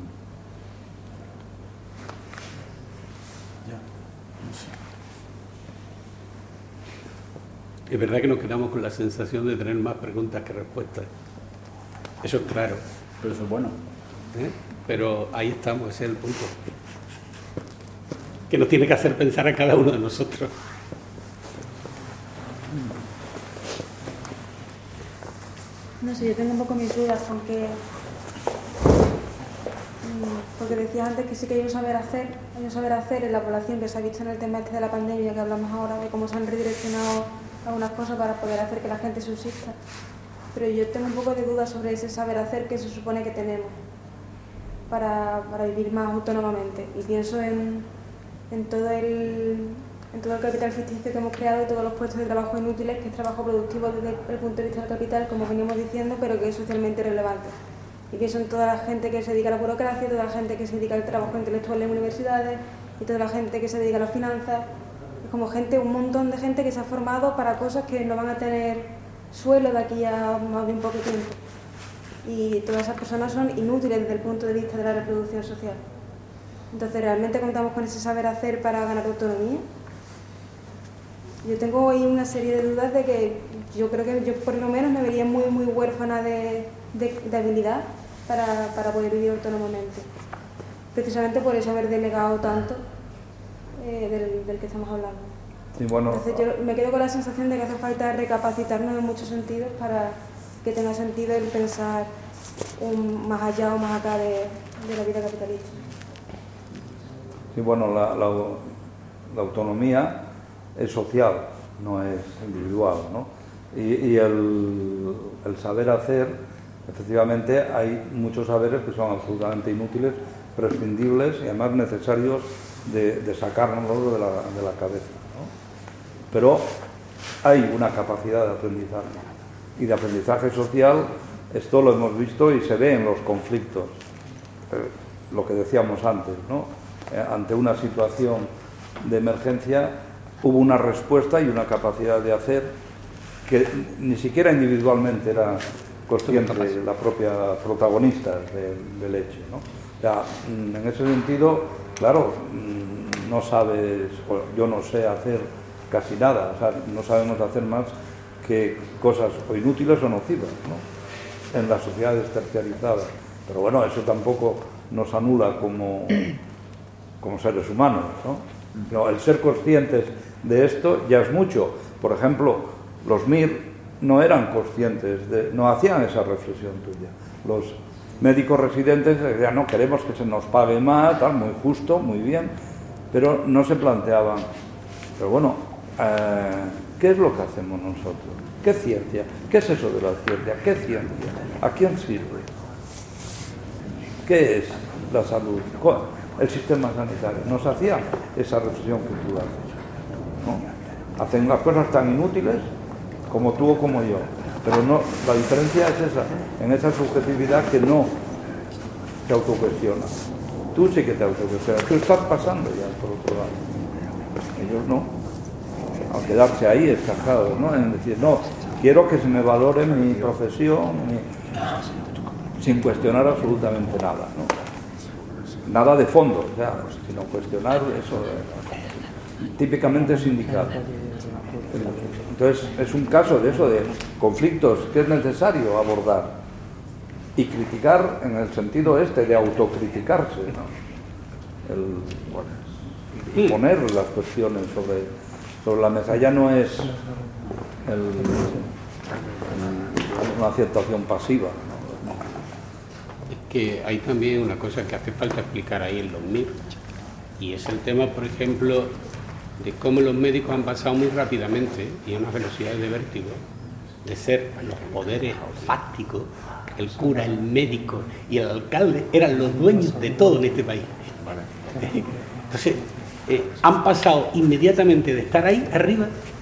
[SPEAKER 3] Es verdad que nos quedamos con la sensación de tener más preguntas que respuestas. Eso es claro.
[SPEAKER 6] Pero eso es bueno.
[SPEAKER 3] ¿Eh? Pero ahí estamos, ese es el punto. Que nos tiene que hacer pensar a cada uno de nosotros.
[SPEAKER 8] No sé, yo tengo un poco mis dudas, aunque... Porque decía antes que sí que hay un saber hacer, hay un saber hacer en la población que se ha visto en el tema este de la pandemia, que hablamos ahora de cómo se han redireccionado algunas cosas para poder hacer que la gente subsista. Pero yo tengo un poco de dudas sobre ese saber hacer que se supone que tenemos para, para vivir más autónomamente. Y pienso en, en, todo el, en todo el capital ficticio que hemos creado y todos los puestos de trabajo inútiles, que es trabajo productivo desde el punto de vista del capital, como veníamos diciendo, pero que es socialmente relevante. Y pienso en toda la gente que se dedica a la burocracia, toda la gente que se dedica al trabajo intelectual en universidades y toda la gente que se dedica a las finanzas. Es como gente, un montón de gente que se ha formado para cosas que no van a tener suelo de aquí a más de un poco tiempo. Y todas esas personas son inútiles desde el punto de vista de la reproducción social. Entonces, ¿realmente contamos con ese saber hacer para ganar autonomía? Yo tengo ahí una serie de dudas de que yo creo que yo por lo menos me vería muy, muy huérfana de, de, de habilidad para, para poder vivir autónomamente. Precisamente por eso haber delegado tanto eh, del, del que estamos hablando.
[SPEAKER 2] Sí, bueno,
[SPEAKER 8] Entonces yo me quedo con la sensación de que hace falta recapacitarnos en muchos sentidos para que tenga sentido el pensar un, más allá o más acá de, de la vida capitalista.
[SPEAKER 2] Sí, bueno, la, la, la autonomía es social, no es individual, ¿no? Y, y el, el saber hacer, efectivamente, hay muchos saberes que son absolutamente inútiles, prescindibles y además necesarios de, de sacárnoslos de la, de la cabeza, ¿no? Pero hay una capacidad de aprendizaje y de aprendizaje social. Esto lo hemos visto y se ve en los conflictos, eh, lo que decíamos antes, ¿no? Eh, ante una situación de emergencia hubo una respuesta y una capacidad de hacer que ni siquiera individualmente era consciente de la propia protagonista del, del hecho, ¿no? O sea, en ese sentido, claro, no sabes, yo no sé hacer casi nada, o sea, no sabemos hacer más que cosas o inútiles o nocivas, ¿no? En las sociedades terciarizadas. Pero bueno, eso tampoco nos anula como, como seres humanos, ¿no? No, el ser conscientes de esto ya es mucho. Por ejemplo, los M I R no eran conscientes, de, no hacían esa reflexión tuya. Los médicos residentes decían, no, queremos que se nos pague más, tal, muy justo, muy bien, pero no se planteaban. Pero bueno, eh, ¿qué es lo que hacemos nosotros? ¿Qué ciencia? ¿Qué es eso de la ciencia? ¿Qué ciencia? ¿A quién sirve? ¿Qué es la salud? El sistema sanitario. Nos hacía esa reflexión que tú haces, ¿no? Hacen las cosas tan inútiles como tú o como yo, pero no, la diferencia es esa, en esa subjetividad que no te autocuestiona. Tú sí que te autocuestionas, tú estás pasando ya por otro lado. Ellos no, al quedarse ahí estancados, ¿no? En decir, no, quiero que se me valore mi profesión, mi... sin cuestionar absolutamente nada, ¿no? Nada de fondo, o sea, sino cuestionar eso, eh, típicamente sindical. Entonces, es un caso de eso, de conflictos que es necesario abordar y criticar en el sentido este de autocriticarse, ¿no? El, bueno, y poner las cuestiones sobre, sobre la mesa. Ya no es el, una aceptación pasiva, ¿no?
[SPEAKER 3] Que hay también una cosa que hace falta explicar ahí en los M I R, y es el tema, por ejemplo, de cómo los médicos han pasado muy rápidamente y a unas velocidades de vértigo de ser los poderes fácticos, el cura, el médico y el alcalde eran los dueños de todo en este país. Entonces, eh, han pasado inmediatamente de estar ahí arriba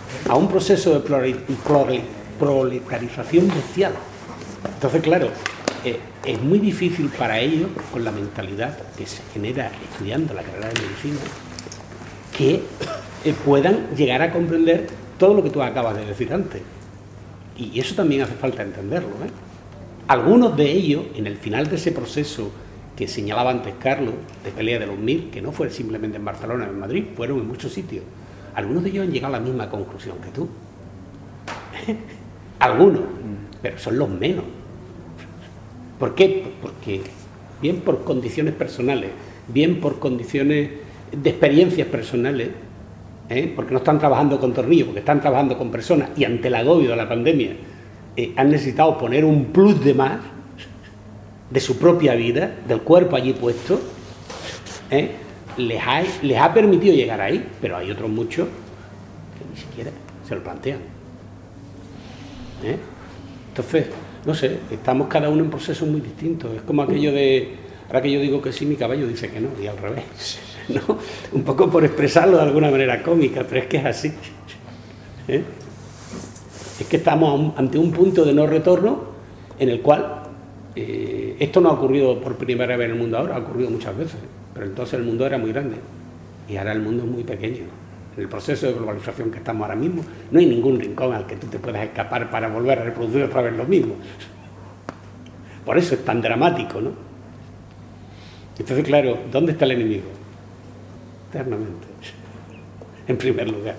[SPEAKER 3] a un proceso de proletarización bestial. Entonces, claro, eh, es muy difícil para ellos, con la mentalidad que se genera estudiando la carrera de medicina, que eh, puedan llegar a comprender todo lo que tú acabas de decir antes. Y eso también hace falta entenderlo, ¿eh? Algunos de ellos, en el final de ese proceso que señalaba antes Carlos, de pelea de los mil, que no fue simplemente en Barcelona o en Madrid, fueron en muchos sitios, algunos de ellos han llegado a la misma conclusión que tú. Algunos, pero son los menos. ¿Por qué? Porque bien por condiciones personales, bien por condiciones de experiencias personales, ¿eh? Porque no están trabajando con tornillos, porque están trabajando con personas, y ante el agobio de la pandemia eh, han necesitado poner un plus de más de su propia vida, del cuerpo allí puesto, ¿eh? les, ha, les ha permitido llegar ahí, pero hay otros muchos que ni siquiera se lo plantean. ¿Eh? Entonces, no sé, estamos cada uno en procesos muy distintos. Es como aquello de, ahora que yo digo que sí, mi caballo dice que no, y al revés, ¿no? Un poco por expresarlo de alguna manera cómica, pero es que es así. ¿Eh? Es que estamos ante un punto de no retorno en el cual eh, esto no ha ocurrido por primera vez en el mundo ahora, ha ocurrido muchas veces, pero entonces el mundo era muy grande y ahora el mundo es muy pequeño. En el proceso de globalización que estamos ahora mismo no hay ningún rincón al que tú te puedas escapar para volver a reproducir otra vez lo mismo. Por eso es tan dramático, ¿no? Entonces, claro, ¿dónde está el enemigo? Eternamente, en primer lugar.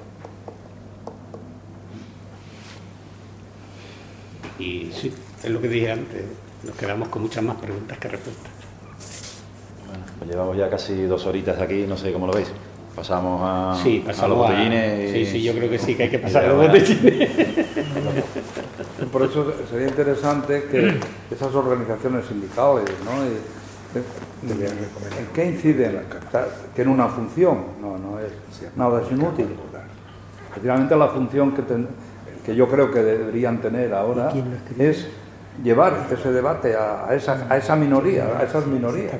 [SPEAKER 3] Y sí, es lo que dije antes, nos quedamos con muchas más preguntas que respuestas.
[SPEAKER 1] Bueno, pues llevamos ya casi dos horitas aquí, no sé cómo lo veis. Pasamos a,
[SPEAKER 3] sí, pasamos
[SPEAKER 1] a los botellines.
[SPEAKER 3] A, sí, sí, yo creo que sí, que hay que pasar a los botellines.
[SPEAKER 2] Por eso sería interesante que esas organizaciones sindicales, ¿no? Y, ¿en qué inciden? ¿Tiene una función? No, no es nada, es inútil. Efectivamente, la función que, ten, que yo creo que deberían tener ahora es llevar ese debate a, a, esa, a esa minoría, a esas minorías,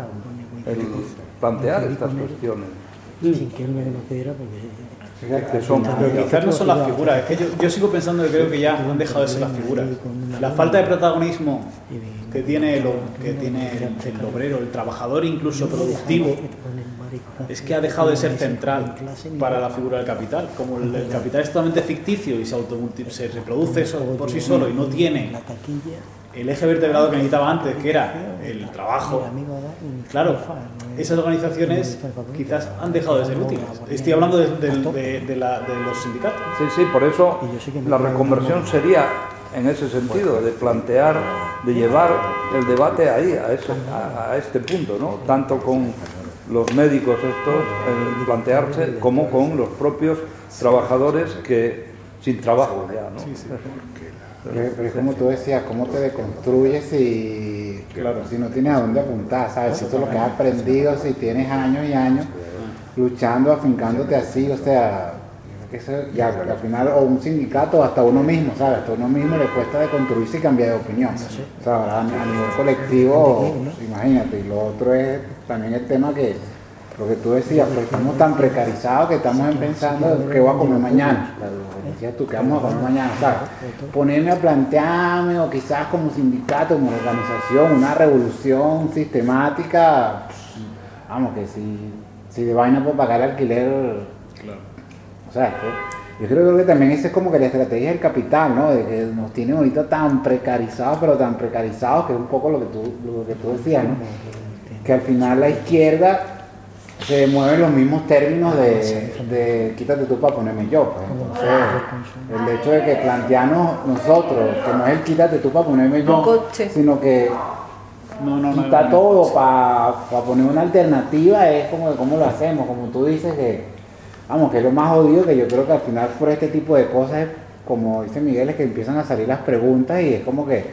[SPEAKER 2] el plantear estas cuestiones.
[SPEAKER 9] Sin que él me conociera, porque...
[SPEAKER 2] Que son,
[SPEAKER 6] pero quizás no son las figuras, es que yo, yo sigo pensando que creo que ya han dejado de ser las figuras. La falta de protagonismo que tiene, lo, que tiene el, el obrero, el trabajador incluso productivo, es que ha dejado de ser central para la figura del capital. Como el, el capital es totalmente ficticio y se, se reproduce por sí solo y no tiene el eje vertebrador que necesitaba antes, que era el trabajo, claro, esas organizaciones quizás han dejado de ser útiles. Estoy hablando de, de, de, de, la, de los sindicatos.
[SPEAKER 2] Sí, sí, por eso la reconversión sería en ese sentido, de plantear, de llevar el debate ahí, a, ese, a, a este punto, ¿no? Tanto con los médicos estos, eh, plantearse, como con los propios trabajadores que sin trabajo ya, ¿no? Sí, sí.
[SPEAKER 10] Pero, pero es como tú decías, ¿cómo te deconstruyes si, claro, si no tienes a dónde apuntar? ¿Sabes? Si tú lo que has aprendido, si tienes años y años luchando, afincándote así, o sea, que eso, ya, al final, o un sindicato, o hasta uno mismo, ¿sabes? Hasta uno mismo le cuesta deconstruirse y cambiar de opinión. O sea, ahora, a nivel colectivo, imagínate. Y lo otro es también el tema que, lo que tú decías, pues estamos tan precarizados que estamos pensando qué voy a comer mañana. Decías tú, ¿qué vamos a comer mañana? ¿Sabes? Ponerme a plantearme, o quizás como sindicato, como organización, una revolución sistemática, vamos, que si, si de vaina por pagar el alquiler, claro. O sea, es que yo creo que también esa es como que la estrategia del capital, ¿no? De que nos tienen ahorita tan precarizados, pero tan precarizados, que es un poco lo que tú, lo que tú decías, ¿no? Que al final la izquierda se mueven los mismos términos de, de quítate tú para ponerme yo, pues. Entonces, el hecho de que plantearnos nosotros, que no es el quítate tú para ponerme yo, sino que no, no, quita no, no, todo para pa poner una alternativa, es como de cómo lo hacemos, como tú dices, que vamos, que es lo más jodido, que yo creo que al final por este tipo de cosas, como dice Miguel, es que empiezan a salir las preguntas y es como que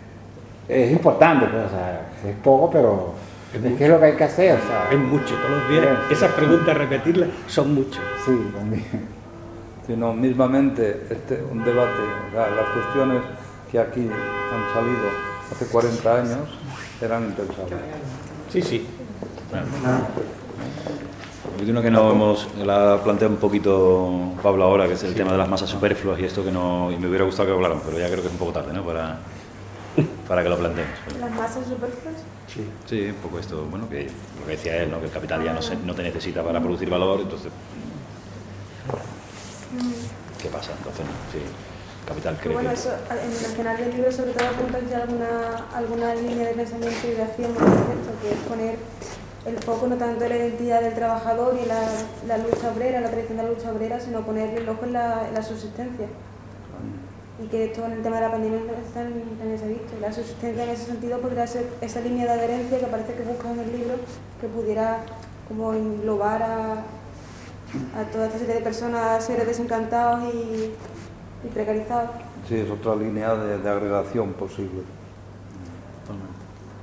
[SPEAKER 10] es importante, pues, o sea, es poco, pero es, es que es lo que hay que hacer, o sea,
[SPEAKER 3] es mucho, todos los días sí, esas preguntas, repetirlas, son muchas.
[SPEAKER 2] Sí, también. Sino mismamente este, un debate, o sea, las cuestiones que aquí han salido hace cuarenta años eran impensables.
[SPEAKER 3] Sí, sí. Bueno,
[SPEAKER 1] Hay uno que no hemos, la plantea un poquito Pablo ahora, que es el sí. tema de las masas superfluas y esto que no, y me hubiera gustado que hablaran, pero ya creo que es un poco tarde, ¿no? Para, para que lo planteemos.
[SPEAKER 8] ¿Las masas superfluas?
[SPEAKER 1] Sí. Sí, un poco esto, bueno, que lo que decía él, ¿no? Que el capital ya no, se, no te necesita para producir valor, entonces... ¿Qué pasa? Entonces, sí, capital cree
[SPEAKER 8] bueno,
[SPEAKER 1] que...
[SPEAKER 8] eso, en el final del libro sobre todo apuntan ya alguna, alguna línea de pensamiento y de acción al respecto, que es poner el foco no tanto en la identidad del trabajador y la, la lucha obrera, la tradición de la lucha obrera, sino poner el ojo en la, en la subsistencia. Y que esto en el tema de la pandemia está en, en ese visto. La subsistencia en ese sentido podría ser esa línea de adherencia que parece que busca en el libro, que pudiera como englobar a, a toda esta serie de personas, seres desencantados y, y precarizados.
[SPEAKER 2] Sí, es otra línea de, de agregación posible.